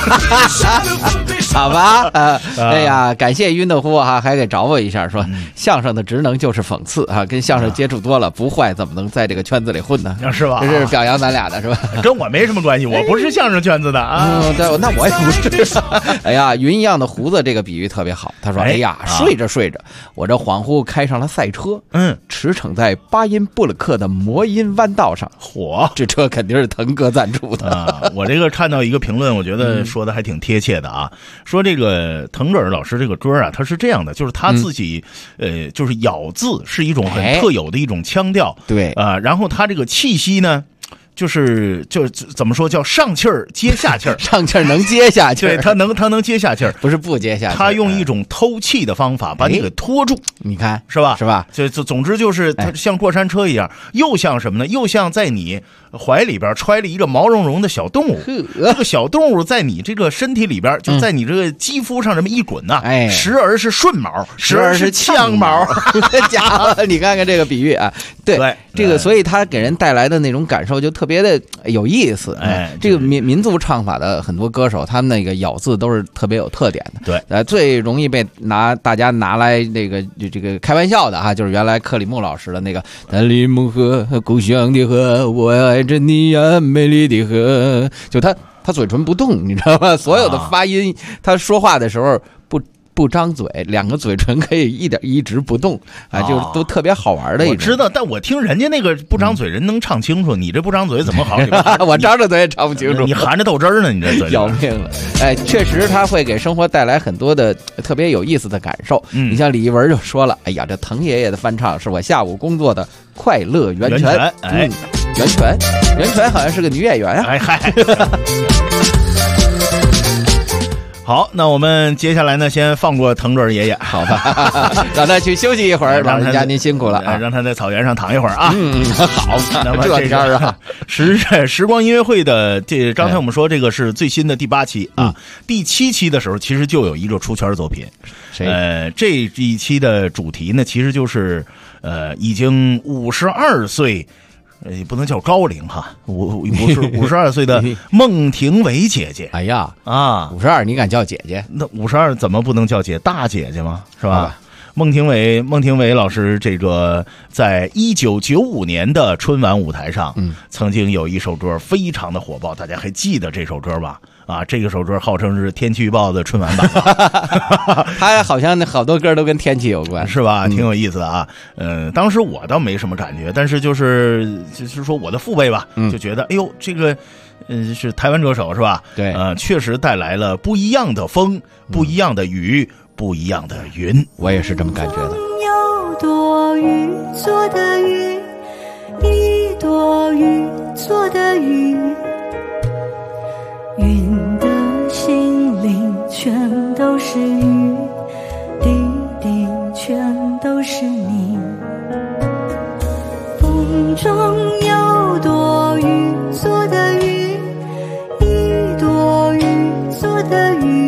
[SPEAKER 3] 好吧，哎呀，感谢晕的呼哈，还给找我一下，说相声的职能就是讽刺啊，跟相声接触多了不坏，怎么能在这个圈子里混呢？
[SPEAKER 2] 是吧？
[SPEAKER 3] 这是表扬咱俩的是吧？
[SPEAKER 2] 跟我没什么关系，我不是相声圈子的啊。
[SPEAKER 3] 对，那我也不是。哎呀，云一样的胡子这个比喻特别好。他说：“哎呀，睡着，我这恍惚开上了赛车，驰骋在巴音布鲁克的魔音弯道上。
[SPEAKER 2] 嚯，
[SPEAKER 3] 这车肯定是腾哥赞助的
[SPEAKER 2] 啊！我这个看到一个评论，我觉得说的还挺贴切的啊。说这个腾格尔老师这个歌啊，他是这样的，就是他自己就是咬字是一种很特有的一种腔调，
[SPEAKER 3] 对
[SPEAKER 2] 啊，然后他这个气息呢。”就怎么说叫上气儿接下气儿，
[SPEAKER 3] 上气儿能接下气儿，
[SPEAKER 2] 对，他能接下气儿，
[SPEAKER 3] 不是不接下气儿，
[SPEAKER 2] 他用一种偷气的方法把你给拖住，
[SPEAKER 3] 你看
[SPEAKER 2] 是吧？
[SPEAKER 3] 是吧？
[SPEAKER 2] 就总之就是他像过山车一样，又像什么呢？又像在你怀里边揣了一个毛茸茸的小动物，这个小动物在你这个身体里边，就在你这个肌肤上这么一滚呐，时而是顺毛，时而是呛毛，
[SPEAKER 3] 家伙，你看看这个比喻啊，对这个，所以他给人带来的那种感受就特别的有意思。这个民族唱法的很多歌手，他们那个咬字都是特别有特点
[SPEAKER 2] 的。对，
[SPEAKER 3] 最容易被大家拿来这个开玩笑的哈，就是原来克里木老师的那个丹里木河，故乡的河，我爱着你呀，美丽的河。就他嘴唇不动，你知道吗？所有的发音，他说话的时候不张嘴，两个嘴唇可以一直不动啊，就都特别好玩的一种。
[SPEAKER 2] 我知道，但我听人家那个不张嘴人能唱清楚，你这不张嘴怎么好？
[SPEAKER 3] 我张着嘴也唱不清楚，
[SPEAKER 2] 你含着豆汁儿呢，你这嘴
[SPEAKER 3] 要命了。哎，确实他会给生活带来很多的特别有意思的感受。你像李一文就说了，哎呀，这滕爷爷的翻唱是我下午工作的快乐源泉。
[SPEAKER 2] 哎，
[SPEAKER 3] 源泉好像是个女演员啊。
[SPEAKER 2] 哎嗨。好，那我们接下来呢，先放过腾格尔爷爷，
[SPEAKER 3] 好吧，让他去休息一会儿，老人家您辛苦了啊，
[SPEAKER 2] 让他在草原上躺一会儿啊。
[SPEAKER 3] 好，
[SPEAKER 2] 那么这
[SPEAKER 3] 天啊，
[SPEAKER 2] 时光音乐会的刚才我们说这个是最新的第8期啊，第7期的时候其实就有一个出圈作品，这一期的主题呢，其实就是已经52岁。不能叫高龄哈，52岁的孟庭苇姐姐。
[SPEAKER 3] 哎呀
[SPEAKER 2] 啊，
[SPEAKER 3] 52你敢叫姐姐？
[SPEAKER 2] 那52怎么不能叫大姐姐吗？是吧？ 孟庭苇老师这个在1995年的春晚舞台上，曾经有一首歌非常的火爆，大家还记得这首歌吧？啊，这个首歌号称是天气预报的春晚版，
[SPEAKER 3] 他好像好多歌都跟天气有关，
[SPEAKER 2] 是吧？挺有意思的啊。当时我倒没什么感觉，但是就是说我的父辈吧，就觉得哎呦这个。是台湾歌手是吧？
[SPEAKER 3] 对，
[SPEAKER 2] 确实带来了不一样的风，不一样的雨，不一样的云。
[SPEAKER 3] 我也是这么感觉的。
[SPEAKER 5] 有朵雨做的雨，一朵雨做的雨，云的心灵全都是雨，滴滴全都是你。风中有朵雨做的雨，一朵雨做的雨，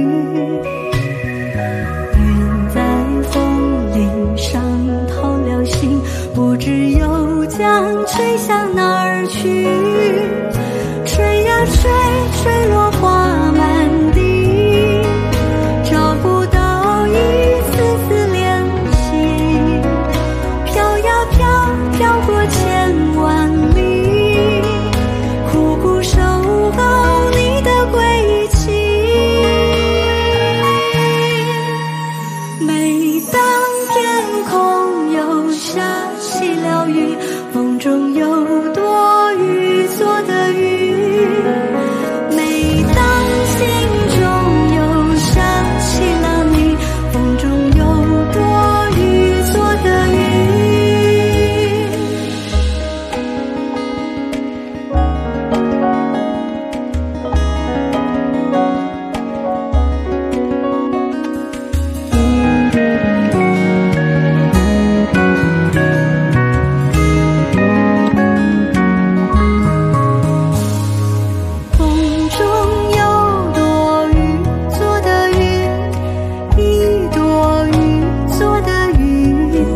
[SPEAKER 5] 云在风铃上透了心，不知又将吹向哪儿去。吹呀吹，吹落花满地，找不到一丝丝联系。飘呀飘，飘过千万里，苦苦守候你的归期。每当天空又下起了雨，风中有朵雨做的雨，每当心中又想起了你，风中有朵雨做的雨。风中有朵雨做的雨，一朵雨做的雨，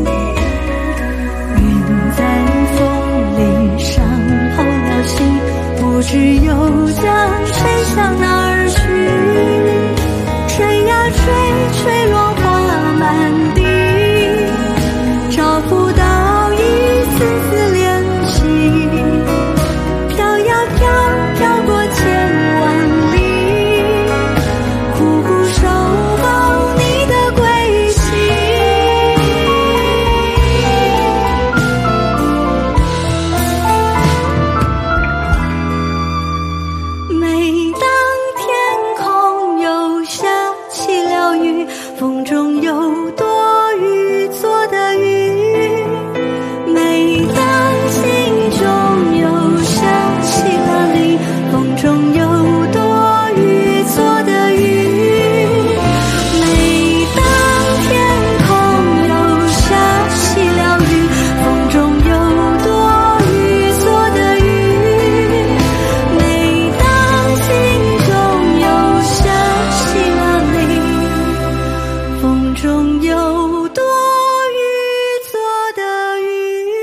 [SPEAKER 5] 云在风铃上透了心，不知又将吹向哪儿去。吹呀吹，吹落花满地，找不到一丝丝联系。飘呀飘，飘过千万里，苦苦守候你的归期。每当天空又下起了雨，风中有朵雨做的雨，每当心中又想起了你，风中有朵雨做的雨，每当天空又下起了雨，风中有朵雨做的雨，每当心中又想起了你，风中有朵雨做的雨。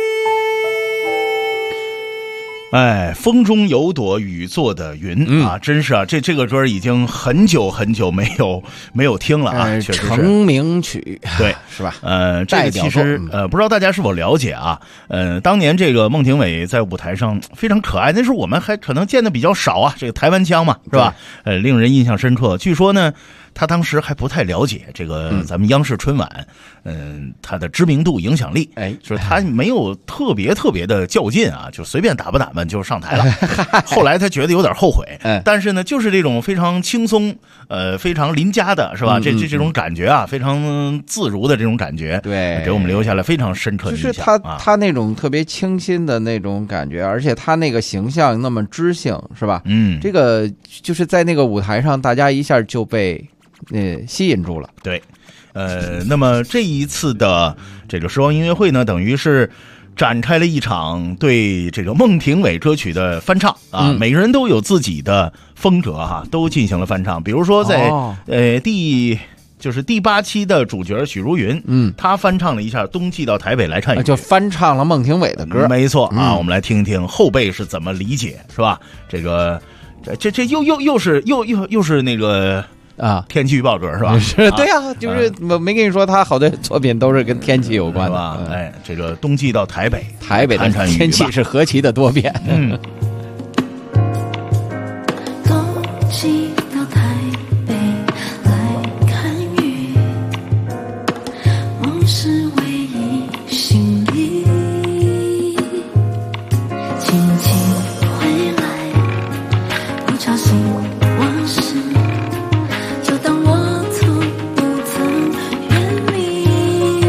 [SPEAKER 2] 哎，风中有朵雨做的云啊，真是啊，这个歌已经很久很久没有听了啊，确实是
[SPEAKER 3] 成名曲，
[SPEAKER 2] 对，
[SPEAKER 3] 是吧？
[SPEAKER 2] 这个其实不知道大家是否了解啊？当年这个孟庭苇在舞台上非常可爱，那时候我们还可能见的比较少啊，这个台湾腔嘛，是吧？令人印象深刻。据说呢，他当时还不太了解这个咱们央视春晚，他的知名度、影响力，就是他没有特别的较劲啊，就随便打吧就上台了。后来他觉得有点后悔，但是呢，就是这种非常轻松，非常邻家的是吧？这种感觉啊，非常自如的这种感觉，
[SPEAKER 3] 对，
[SPEAKER 2] 给我们留下了非常深刻的印象。
[SPEAKER 3] 就是他那种特别清新的那种感觉，而且他那个形象那么知性，是吧？这个就是在那个舞台上，大家一下就被吸引住了。
[SPEAKER 2] 对，那么这一次的这个时光音乐会呢，等于是展开了一场对这个孟庭苇歌曲的翻唱啊，每个人都有自己的风格哈，都进行了翻唱。比如说在第8期的主角许茹芸，他翻唱了一下《冬季到台北来看雨》，
[SPEAKER 3] 就翻唱了孟庭苇的歌。
[SPEAKER 2] 没错啊，我们来听一听后辈是怎么理解，是吧？这又是那个
[SPEAKER 3] 啊，
[SPEAKER 2] 天气预报者是吧？
[SPEAKER 3] 是，对啊，就是没跟你说他好多作品都是跟天气有关的
[SPEAKER 2] 吧？哎，这个冬季到台北
[SPEAKER 3] 的天气是何其的多变。
[SPEAKER 5] 冬季到台北来看雨，梦是唯一行李，轻轻回来，不吵醒往事，就当我从不曾远离。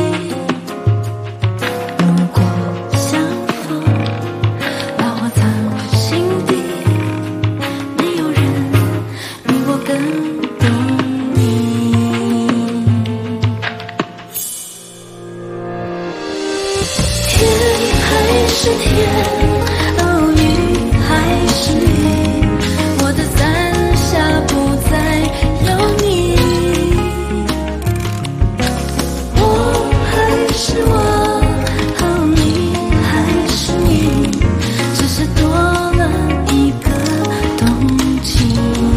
[SPEAKER 5] 如果相逢，把我藏心底，没有人比我更懂你。天还是天，哦，雨还是雨，我的伞下不再有你。我还是我，哦，你还是你，只是多了一个冬季。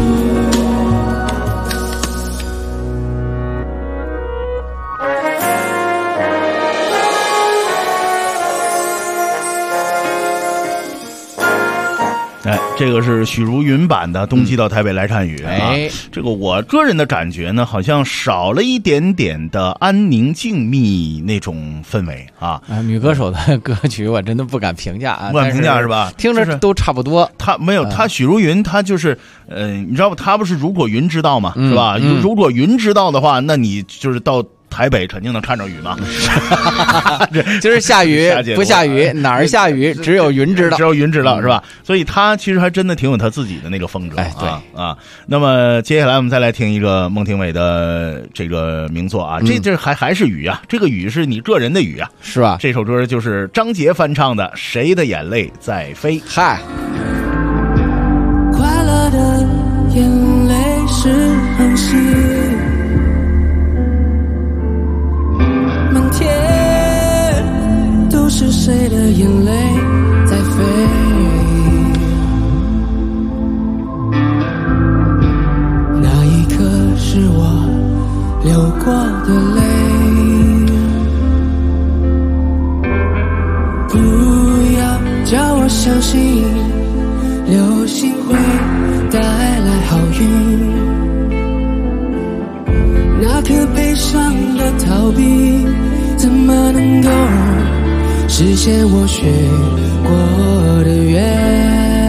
[SPEAKER 2] 哎，这个是许茹芸版的《冬季到台北来看雨》啊。这个我个人的感觉呢，好像少了一点点的安宁静谧那种氛围啊。
[SPEAKER 3] 女歌手的歌曲我真的不敢评价啊，
[SPEAKER 2] 不敢评价是吧？
[SPEAKER 3] 听着都差不多。
[SPEAKER 2] 她没有，她许茹芸她就是，你知道她不是如果云知道吗？是吧？如果云知道的话，那你就是到台北肯定能看着雨嘛。
[SPEAKER 3] 今儿下雨不下雨，哪儿下雨只有云知道，
[SPEAKER 2] 只有云知道是吧？所以他其实还真的挺有他自己的那个风格。
[SPEAKER 3] 哎，对
[SPEAKER 2] 啊。那么接下来我们再来听一个孟庭苇的这个名作啊，这还是雨啊，这个雨是你个人的雨啊，
[SPEAKER 3] 是吧？
[SPEAKER 2] 这首歌就是张杰翻唱的《谁的眼泪在飞》。
[SPEAKER 3] 嗨，
[SPEAKER 4] 快乐的眼泪是恒星，满天都是谁的眼泪在飞，那一刻是我流过的泪，不要叫我相信流星会带来好运，那颗悲伤的逃避怎么能够实现我许过的愿？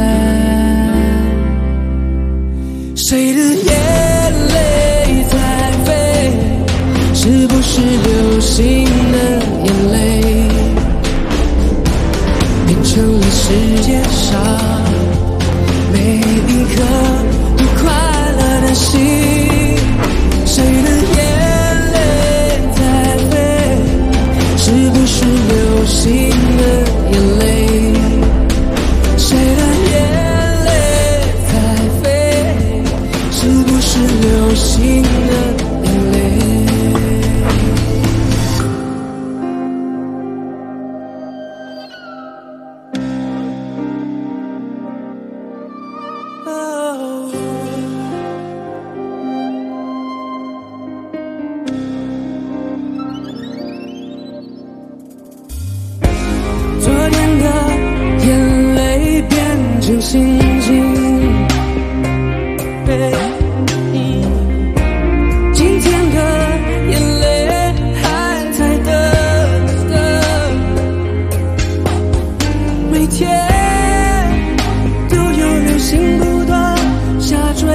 [SPEAKER 4] 谁的眼泪在飞？是不是流星的眼泪变成了世界上每一颗不快乐的心？谁的眼泪在飞？是不是流星的眼泪？谁的眼泪在飞？是不是流星的眼泪？昨天的眼泪变成星星，今天的眼泪还在等，每天都有流星不断下坠，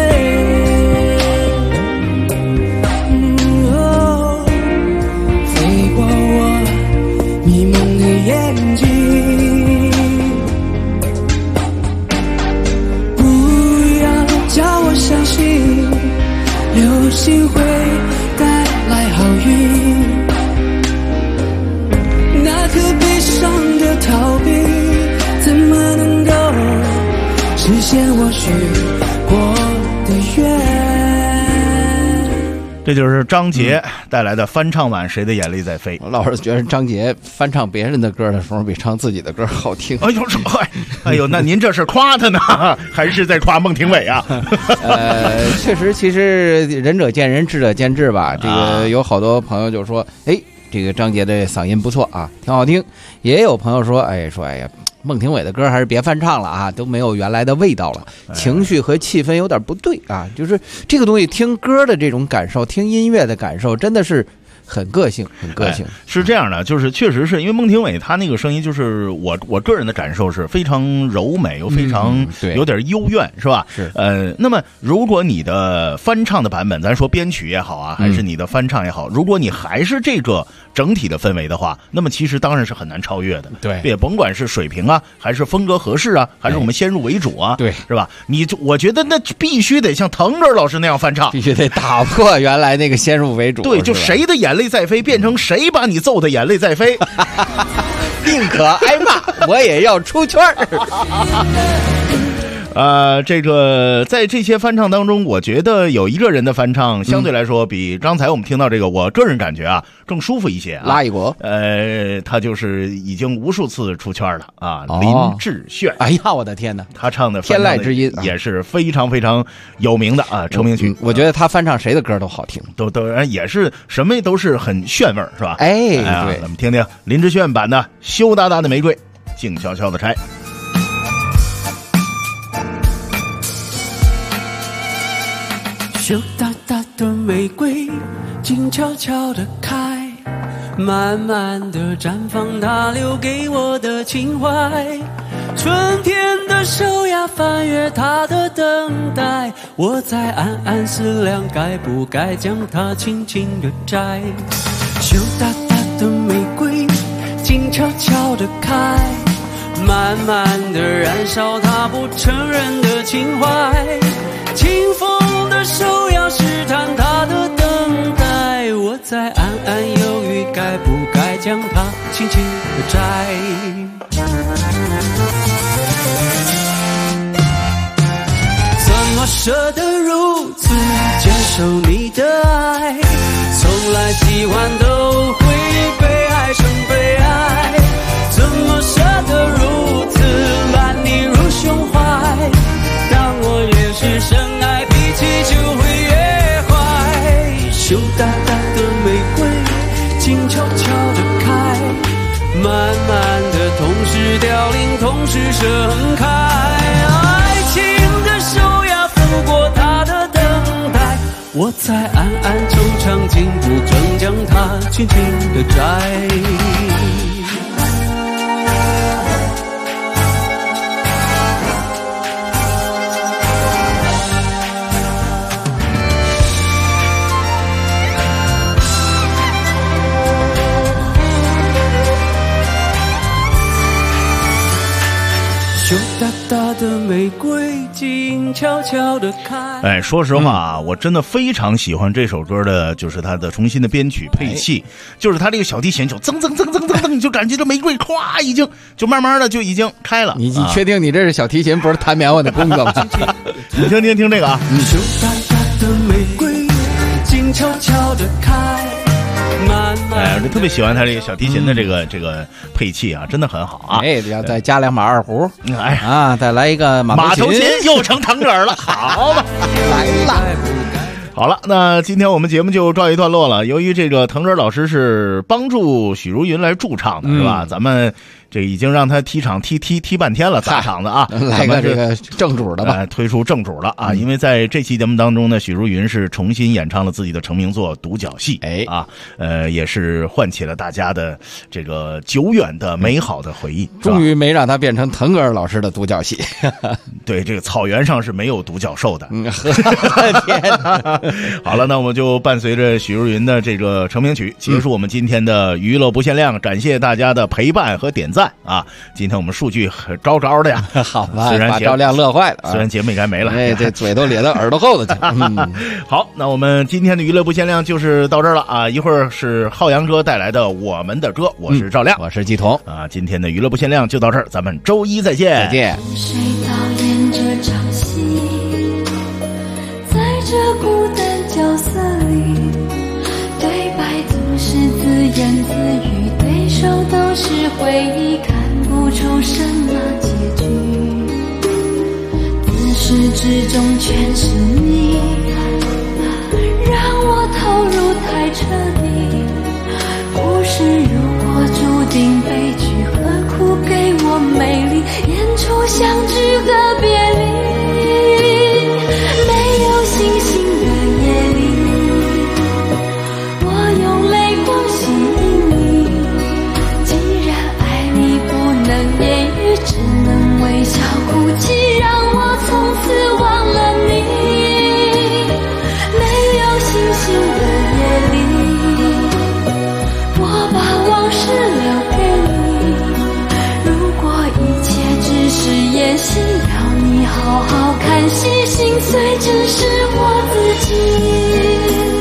[SPEAKER 4] 飞过我迷蒙的眼睛，不要叫我相信流星会带来好运，那颗悲伤的逃避怎么能够实现我许过的愿？
[SPEAKER 2] 这就是张杰带来的翻唱版《谁的眼泪在飞》。
[SPEAKER 3] 我老是觉得张杰翻唱别人的歌的时候比唱自己的歌好听。
[SPEAKER 2] 哎呦，那您这是夸他呢，还是在夸孟庭苇啊？
[SPEAKER 3] 确实，其实仁者见仁，智者见智吧。这个有好多朋友就说，这个张杰的嗓音不错啊，挺好听。也有朋友说，哎呀，孟庭苇的歌还是别翻唱了啊，都没有原来的味道了，情绪和气氛有点不对啊。就是这个东西，听歌的这种感受，听音乐的感受，真的是很个性，很个性。
[SPEAKER 2] 是这样的，就是确实是因为孟庭苇她那个声音，就是我个人的感受是非常柔美又非常有点幽怨，是吧？
[SPEAKER 3] 是。
[SPEAKER 2] 那么如果你的翻唱的版本，咱说编曲也好啊，还是你的翻唱也好，如果你还是这个整体的氛围的话，那么其实当然是很难超越的。
[SPEAKER 3] 对，
[SPEAKER 2] 也甭管是水平啊，还是风格合适啊，还是我们先入为主啊，
[SPEAKER 3] 对，
[SPEAKER 2] 是吧？我觉得那必须得像腾格老师那样翻唱，
[SPEAKER 3] 必须得打破原来那个先入为主。
[SPEAKER 2] 对，就谁的眼泪在飞变成谁把你揍的眼泪在飞，
[SPEAKER 3] 宁可挨骂我也要出圈儿。
[SPEAKER 2] 这个在这些翻唱当中，我觉得有一个人的翻唱相对来说比刚才我们听到这个，我个人感觉啊更舒服一些啊。
[SPEAKER 3] 拉一国，
[SPEAKER 2] 他就是已经无数次出圈了啊，林志炫。
[SPEAKER 3] 哎呀，我的天哪，
[SPEAKER 2] 他唱的
[SPEAKER 3] 天籁之音
[SPEAKER 2] 也是非常非常有名的啊，成名曲。
[SPEAKER 3] 我觉得他翻唱谁的歌都好听，
[SPEAKER 2] 都也是什么都是很炫味儿，是吧？
[SPEAKER 3] 对，
[SPEAKER 2] 咱们听听林志炫版的《羞答答的玫瑰，静悄悄的开》。
[SPEAKER 11] 羞答答的玫瑰，静悄悄地开，慢慢地绽放它留给我的情怀。春天的手呀，翻越它的等待，我在暗暗思量，该不该将它轻轻地摘。羞答答的玫瑰，静悄悄地开，慢慢地燃烧它不承认的情怀。清风的手要试探它的等待，我在暗暗犹豫，该不该将它轻轻地摘。怎么舍得如此接受你的爱，从来喜欢都会被爱成被爱，怎么舍得如此揽你入胸怀，当我越是深爱，脾气就会越坏。羞答答的玫瑰，静悄悄地开，慢慢的同时凋零，同时盛开。爱情的手呀，拂过它的等待，我在暗暗惆怅，竟不曾将它轻轻地摘。羞答答的玫瑰，静悄悄地开。
[SPEAKER 2] 说实话啊，我真的非常喜欢这首歌的，就是它的重新的编曲配器，就是它这个小提琴就噌噌噌噌噌噌，你就感觉这玫瑰咵已经就慢慢的就已经开了。
[SPEAKER 3] 你确定你这是小提琴，不是弹棉花的弓子吗？
[SPEAKER 2] 你听这个啊。
[SPEAKER 11] 羞答答的玫瑰，静悄悄地开。
[SPEAKER 2] 我就特别喜欢他这个小提琴的这个配器啊，真的很好啊！
[SPEAKER 3] 要再加两把二胡，再来一个马头琴，
[SPEAKER 2] 又成腾格了，好吧，
[SPEAKER 3] 来了。
[SPEAKER 2] 好了，那今天我们节目就告一段落了。由于这个腾格老师是帮助许茹芸来驻唱的，是吧？咱们这已经让他踢场踢半天了，砸场子啊！
[SPEAKER 3] 来个这个正主的吧，
[SPEAKER 2] 推出正主了啊！因为在这期节目当中呢，许茹芸是重新演唱了自己的成名作《独角戏》，也是唤起了大家的这个久远的美好的回忆。
[SPEAKER 3] 终于没让他变成腾格尔老师的独角戏。
[SPEAKER 2] 对，这个草原上是没有独角兽的。
[SPEAKER 3] 天哪！
[SPEAKER 2] 好了，那我们就伴随着许茹芸的这个成名曲，结束我们今天的娱乐不限量。感谢大家的陪伴和点赞啊！今天我们数据高高的呀，
[SPEAKER 3] 好吧，
[SPEAKER 2] 虽然
[SPEAKER 3] 把赵亮乐坏了，
[SPEAKER 2] 虽然节目也该没了，
[SPEAKER 3] 这嘴都咧到耳朵后头去。
[SPEAKER 2] 好，那我们今天的娱乐不限量就是到这儿了啊！一会儿是浩洋哥带来的我们的歌，我是赵亮，
[SPEAKER 3] 我是季彤
[SPEAKER 2] 啊！今天的娱乐不限量就到这儿，咱们周一再见，
[SPEAKER 3] 再见。
[SPEAKER 5] 谁导演这场戏，在这孤单角色里。 自与对手都是回忆，看不出什么结局。自始至终全是你，让我投入太彻底。故事如果注定悲剧，何苦给我美丽演出相聚和别离？没有星星的夜里，我用泪光吸引你。既然爱你不能言语，只能微笑哭泣，让我从此忘了你。没有星星的夜里，我把往事留给你。如果一切只是演戏，要你好好看戏，心碎只是我自己。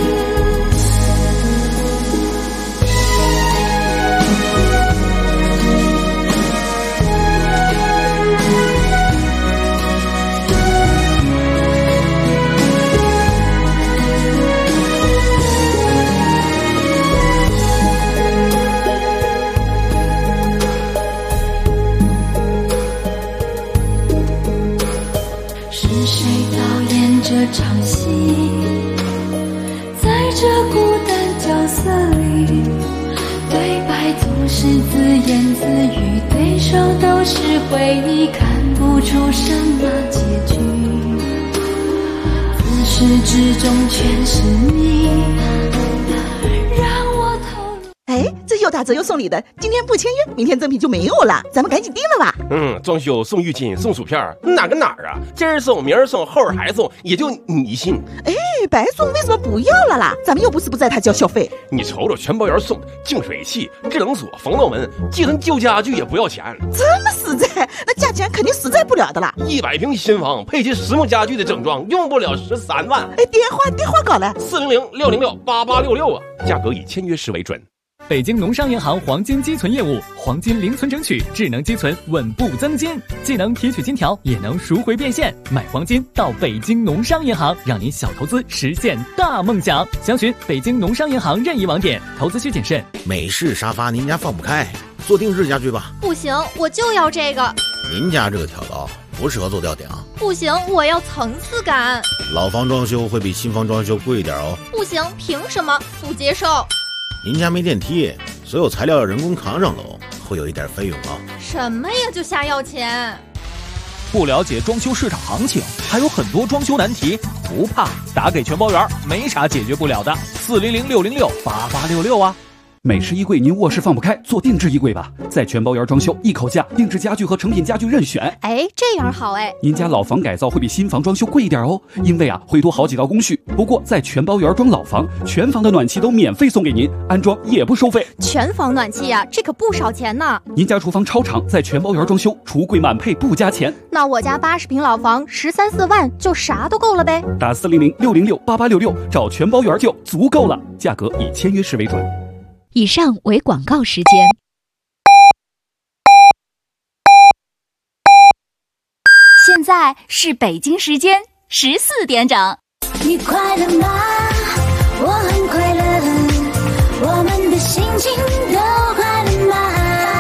[SPEAKER 5] 这场戏，在这孤单角色里，对白总是自言自语，对手都是回忆，看不出什么结局。自始至终全是你，让我投入。
[SPEAKER 12] 哎，这又打折又送礼的，今天不签约，明天赠品就没有了，咱们赶紧订了吧。
[SPEAKER 13] 装修送浴巾送薯片，哪跟哪儿啊？今儿送明儿送后儿还送，也就你信。
[SPEAKER 12] 哎，白送为什么不要了啦？咱们又不是不在他交小费。
[SPEAKER 13] 你瞅瞅全包员送的净水器、制冷锁、防盗门，寄成旧家具也不要钱。
[SPEAKER 12] 这么实在，那价钱肯定实在不了的啦。
[SPEAKER 13] 100平新房配齐实木家具的整装，用不了13万。
[SPEAKER 12] 哎，电话搞来
[SPEAKER 13] 400-606-8866啊，价格以签约时为准。
[SPEAKER 8] 北京农商银行黄金积存业务，黄金零存整取，智能积存，稳步增金，既能提取金条，也能赎回变现。买黄金到北京农商银行，让您小投资实现大梦想。详询北京农商银行任意网点。投资需谨慎。
[SPEAKER 14] 美式沙发您家放不开，做定制家具吧。
[SPEAKER 6] 不行，我就要这个。
[SPEAKER 14] 您家这个挑高不适合做吊顶。
[SPEAKER 6] 不行，我要层次感。
[SPEAKER 14] 老房装修会比新房装修贵一点哦。
[SPEAKER 6] 不行，凭什么？不接受。
[SPEAKER 14] 您家没电梯，所有材料要人工扛上楼，会有一点费用啊。
[SPEAKER 6] 什么呀，就瞎要钱！
[SPEAKER 7] 不了解装修市场行情，还有很多装修难题，不怕，打给全包员，没啥解决不了的。400-606-8866啊。
[SPEAKER 15] 美式衣柜您卧室放不开，做定制衣柜吧，在全包员装修一口价，定制家具和成品家具任选。
[SPEAKER 6] 哎，这样好哎。
[SPEAKER 15] 您家老房改造会比新房装修贵一点哦，因为会多好几道工序。不过在全包员装老房，全房的暖气都免费送给您，安装也不收费。
[SPEAKER 6] 全房暖气啊，这可不少钱呢。
[SPEAKER 15] 您家厨房超长，在全包员装修，橱柜满配不加钱。
[SPEAKER 6] 那我家80平老房13-14万就啥都够了呗。
[SPEAKER 15] 打400-606-8866找全包员就足够了，价格以签约时为准。
[SPEAKER 16] 以上为广告时间。
[SPEAKER 17] 现在是北京时间14点整。
[SPEAKER 5] 你快乐吗？我很快乐，我们的心情都快乐吗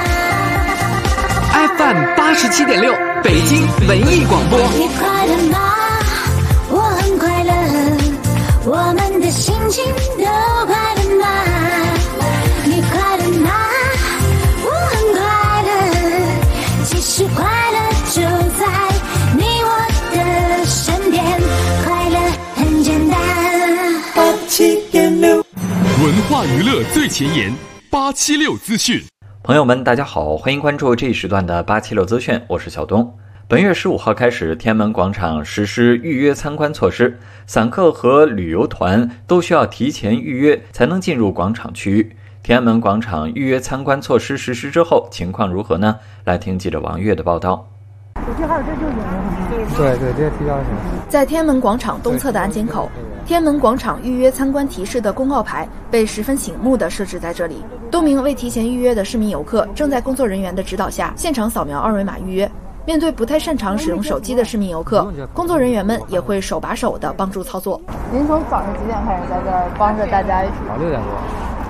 [SPEAKER 18] ？FM87.6，北京文艺广播。
[SPEAKER 5] 你快乐吗？我很快乐，我们的心情都快乐吗？你快乐吗？我很快乐，其实快乐就在你我的身边，快乐很简单。87.6，
[SPEAKER 19] 文化娱乐最前沿，876资讯。
[SPEAKER 20] 朋友们，大家好，欢迎关注这一时段的876资讯，我是小东。本月15号开始，天安门广场实施预约参观措施，散客和旅游团都需要提前预约才能进入广场区域。天安门广场预约参观措施实施之后，情况如何呢？来听记者王悦的报道。
[SPEAKER 21] 对，这些提交什么？
[SPEAKER 22] 在天安门广场东侧的安检口，天安门广场预约参观提示的公告牌被十分醒目地设置在这里。多名未提前预约的市民游客正在工作人员的指导下现场扫描2维码预约。面对不太擅长使用手机的市民游客，工作人员们也会手把手地帮助操作。
[SPEAKER 23] 您从早上几点开始在这儿帮着大家？
[SPEAKER 21] 6点多。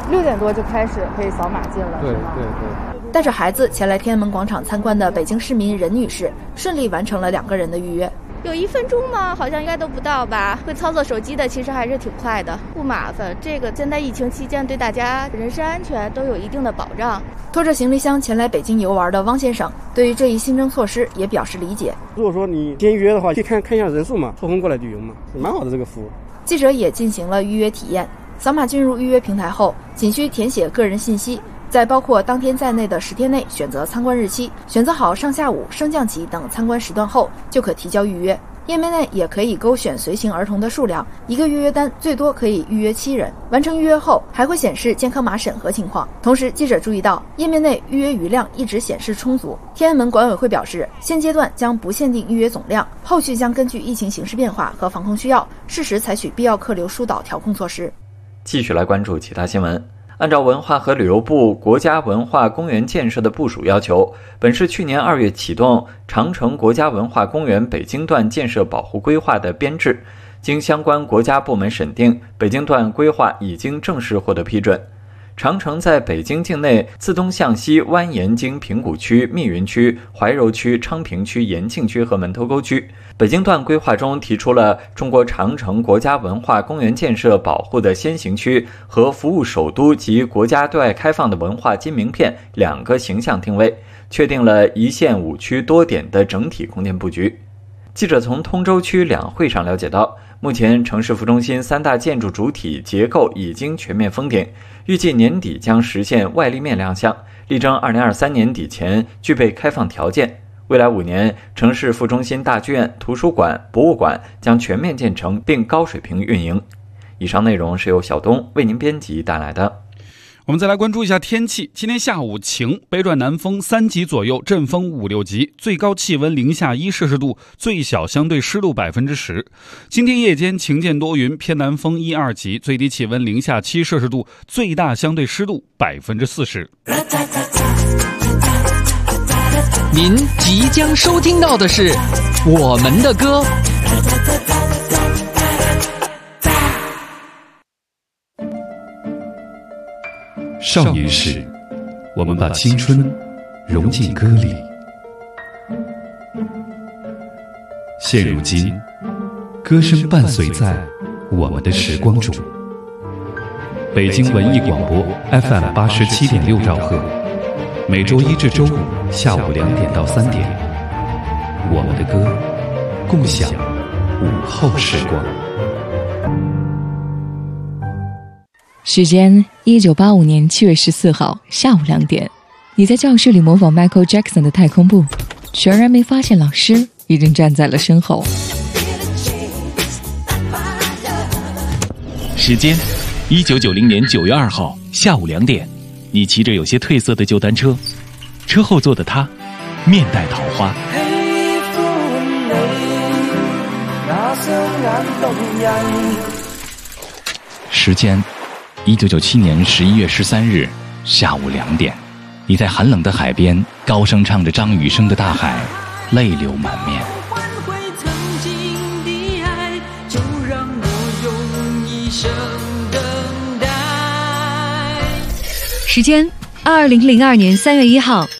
[SPEAKER 9] 6点多就开始可以扫码进了，
[SPEAKER 21] 对
[SPEAKER 9] 是吗？
[SPEAKER 21] 对对。
[SPEAKER 22] 带着孩子前来天安门广场参观的北京市民任女士，顺利完成了2个人的预约。
[SPEAKER 6] 有1分钟吗？好像应该都不到吧。会操作手机的其实还是挺快的，不麻烦。这个现在疫情期间对大家人身安全都有一定的保障。
[SPEAKER 22] 拖着行李箱前来北京游玩的汪先生，对于这一新增措施也表示理解。
[SPEAKER 21] 如果说你先预约的话，可以看一下人数嘛，抽空过来旅游嘛，蛮好的这个服务。
[SPEAKER 22] 记者也进行了预约体验，扫码进入预约平台后，仅需填写个人信息。在包括当天在内的10天内选择参观日期，选择好上下午、升降旗等参观时段后，就可提交预约。页面内也可以勾选随行儿童的数量，一个预约单最多可以预约7人。完成预约后，还会显示健康码审核情况。同时，记者注意到页面内预约余量一直显示充足。天安门管委会表示，现阶段将不限定预约总量，后续将根据疫情形势变化和防控需要，适时采取必要客流疏导调控措施。
[SPEAKER 20] 继续来关注其他新闻。按照文化和旅游部国家文化公园建设的部署要求，本市去年2月启动长城国家文化公园北京段建设保护规划的编制，经相关国家部门审定，北京段规划已经正式获得批准。长城在北京境内自东向西蜿蜒经平谷区、密云区、怀柔区、昌平区、延庆区和门头沟区。北京段规划中提出了中国长城国家文化公园建设保护的先行区和服务首都及国家对外开放的文化金名片2个形象定位，确定了1县5区多点的整体空间布局。记者从通州区两会上了解到，目前城市副中心3大建筑主体结构已经全面封顶，预计年底将实现外立面亮相，力争2023年底前具备开放条件。未来5年，城市副中心大剧院、图书馆、博物馆将全面建成并高水平运营。以上内容是由小东为您编辑带来的。
[SPEAKER 15] 我们再来关注一下天气。今天下午晴，北转南风3级左右，阵风5、6级，最高气温零下1摄氏度，最小相对湿度10%。今天夜间晴间多云，偏南风1、2级，最低气温零下7摄氏度，最大相对湿度40%。
[SPEAKER 18] 您即将收听到的是我们的歌。
[SPEAKER 15] 少年时，我们把青春融进歌里。现如今，歌声伴随在我们的时光中。北京文艺广播 FM 87.6兆赫，每周1至周5下午2点到3点，我们的歌，共享午后时光。
[SPEAKER 23] 时间1985年7月14号下午2点，你在教室里模仿 Michael Jackson 的太空步，全然没发现老师已经站在了身后。
[SPEAKER 1] 时间1990年9月2号下午2点，你骑着有些褪色的旧单车，车后座的他面带桃花。时间1997年11月13日下午2点，你在寒冷的海边高声唱着张雨生的《大海》，泪流满面。
[SPEAKER 24] 时间2002年3月1号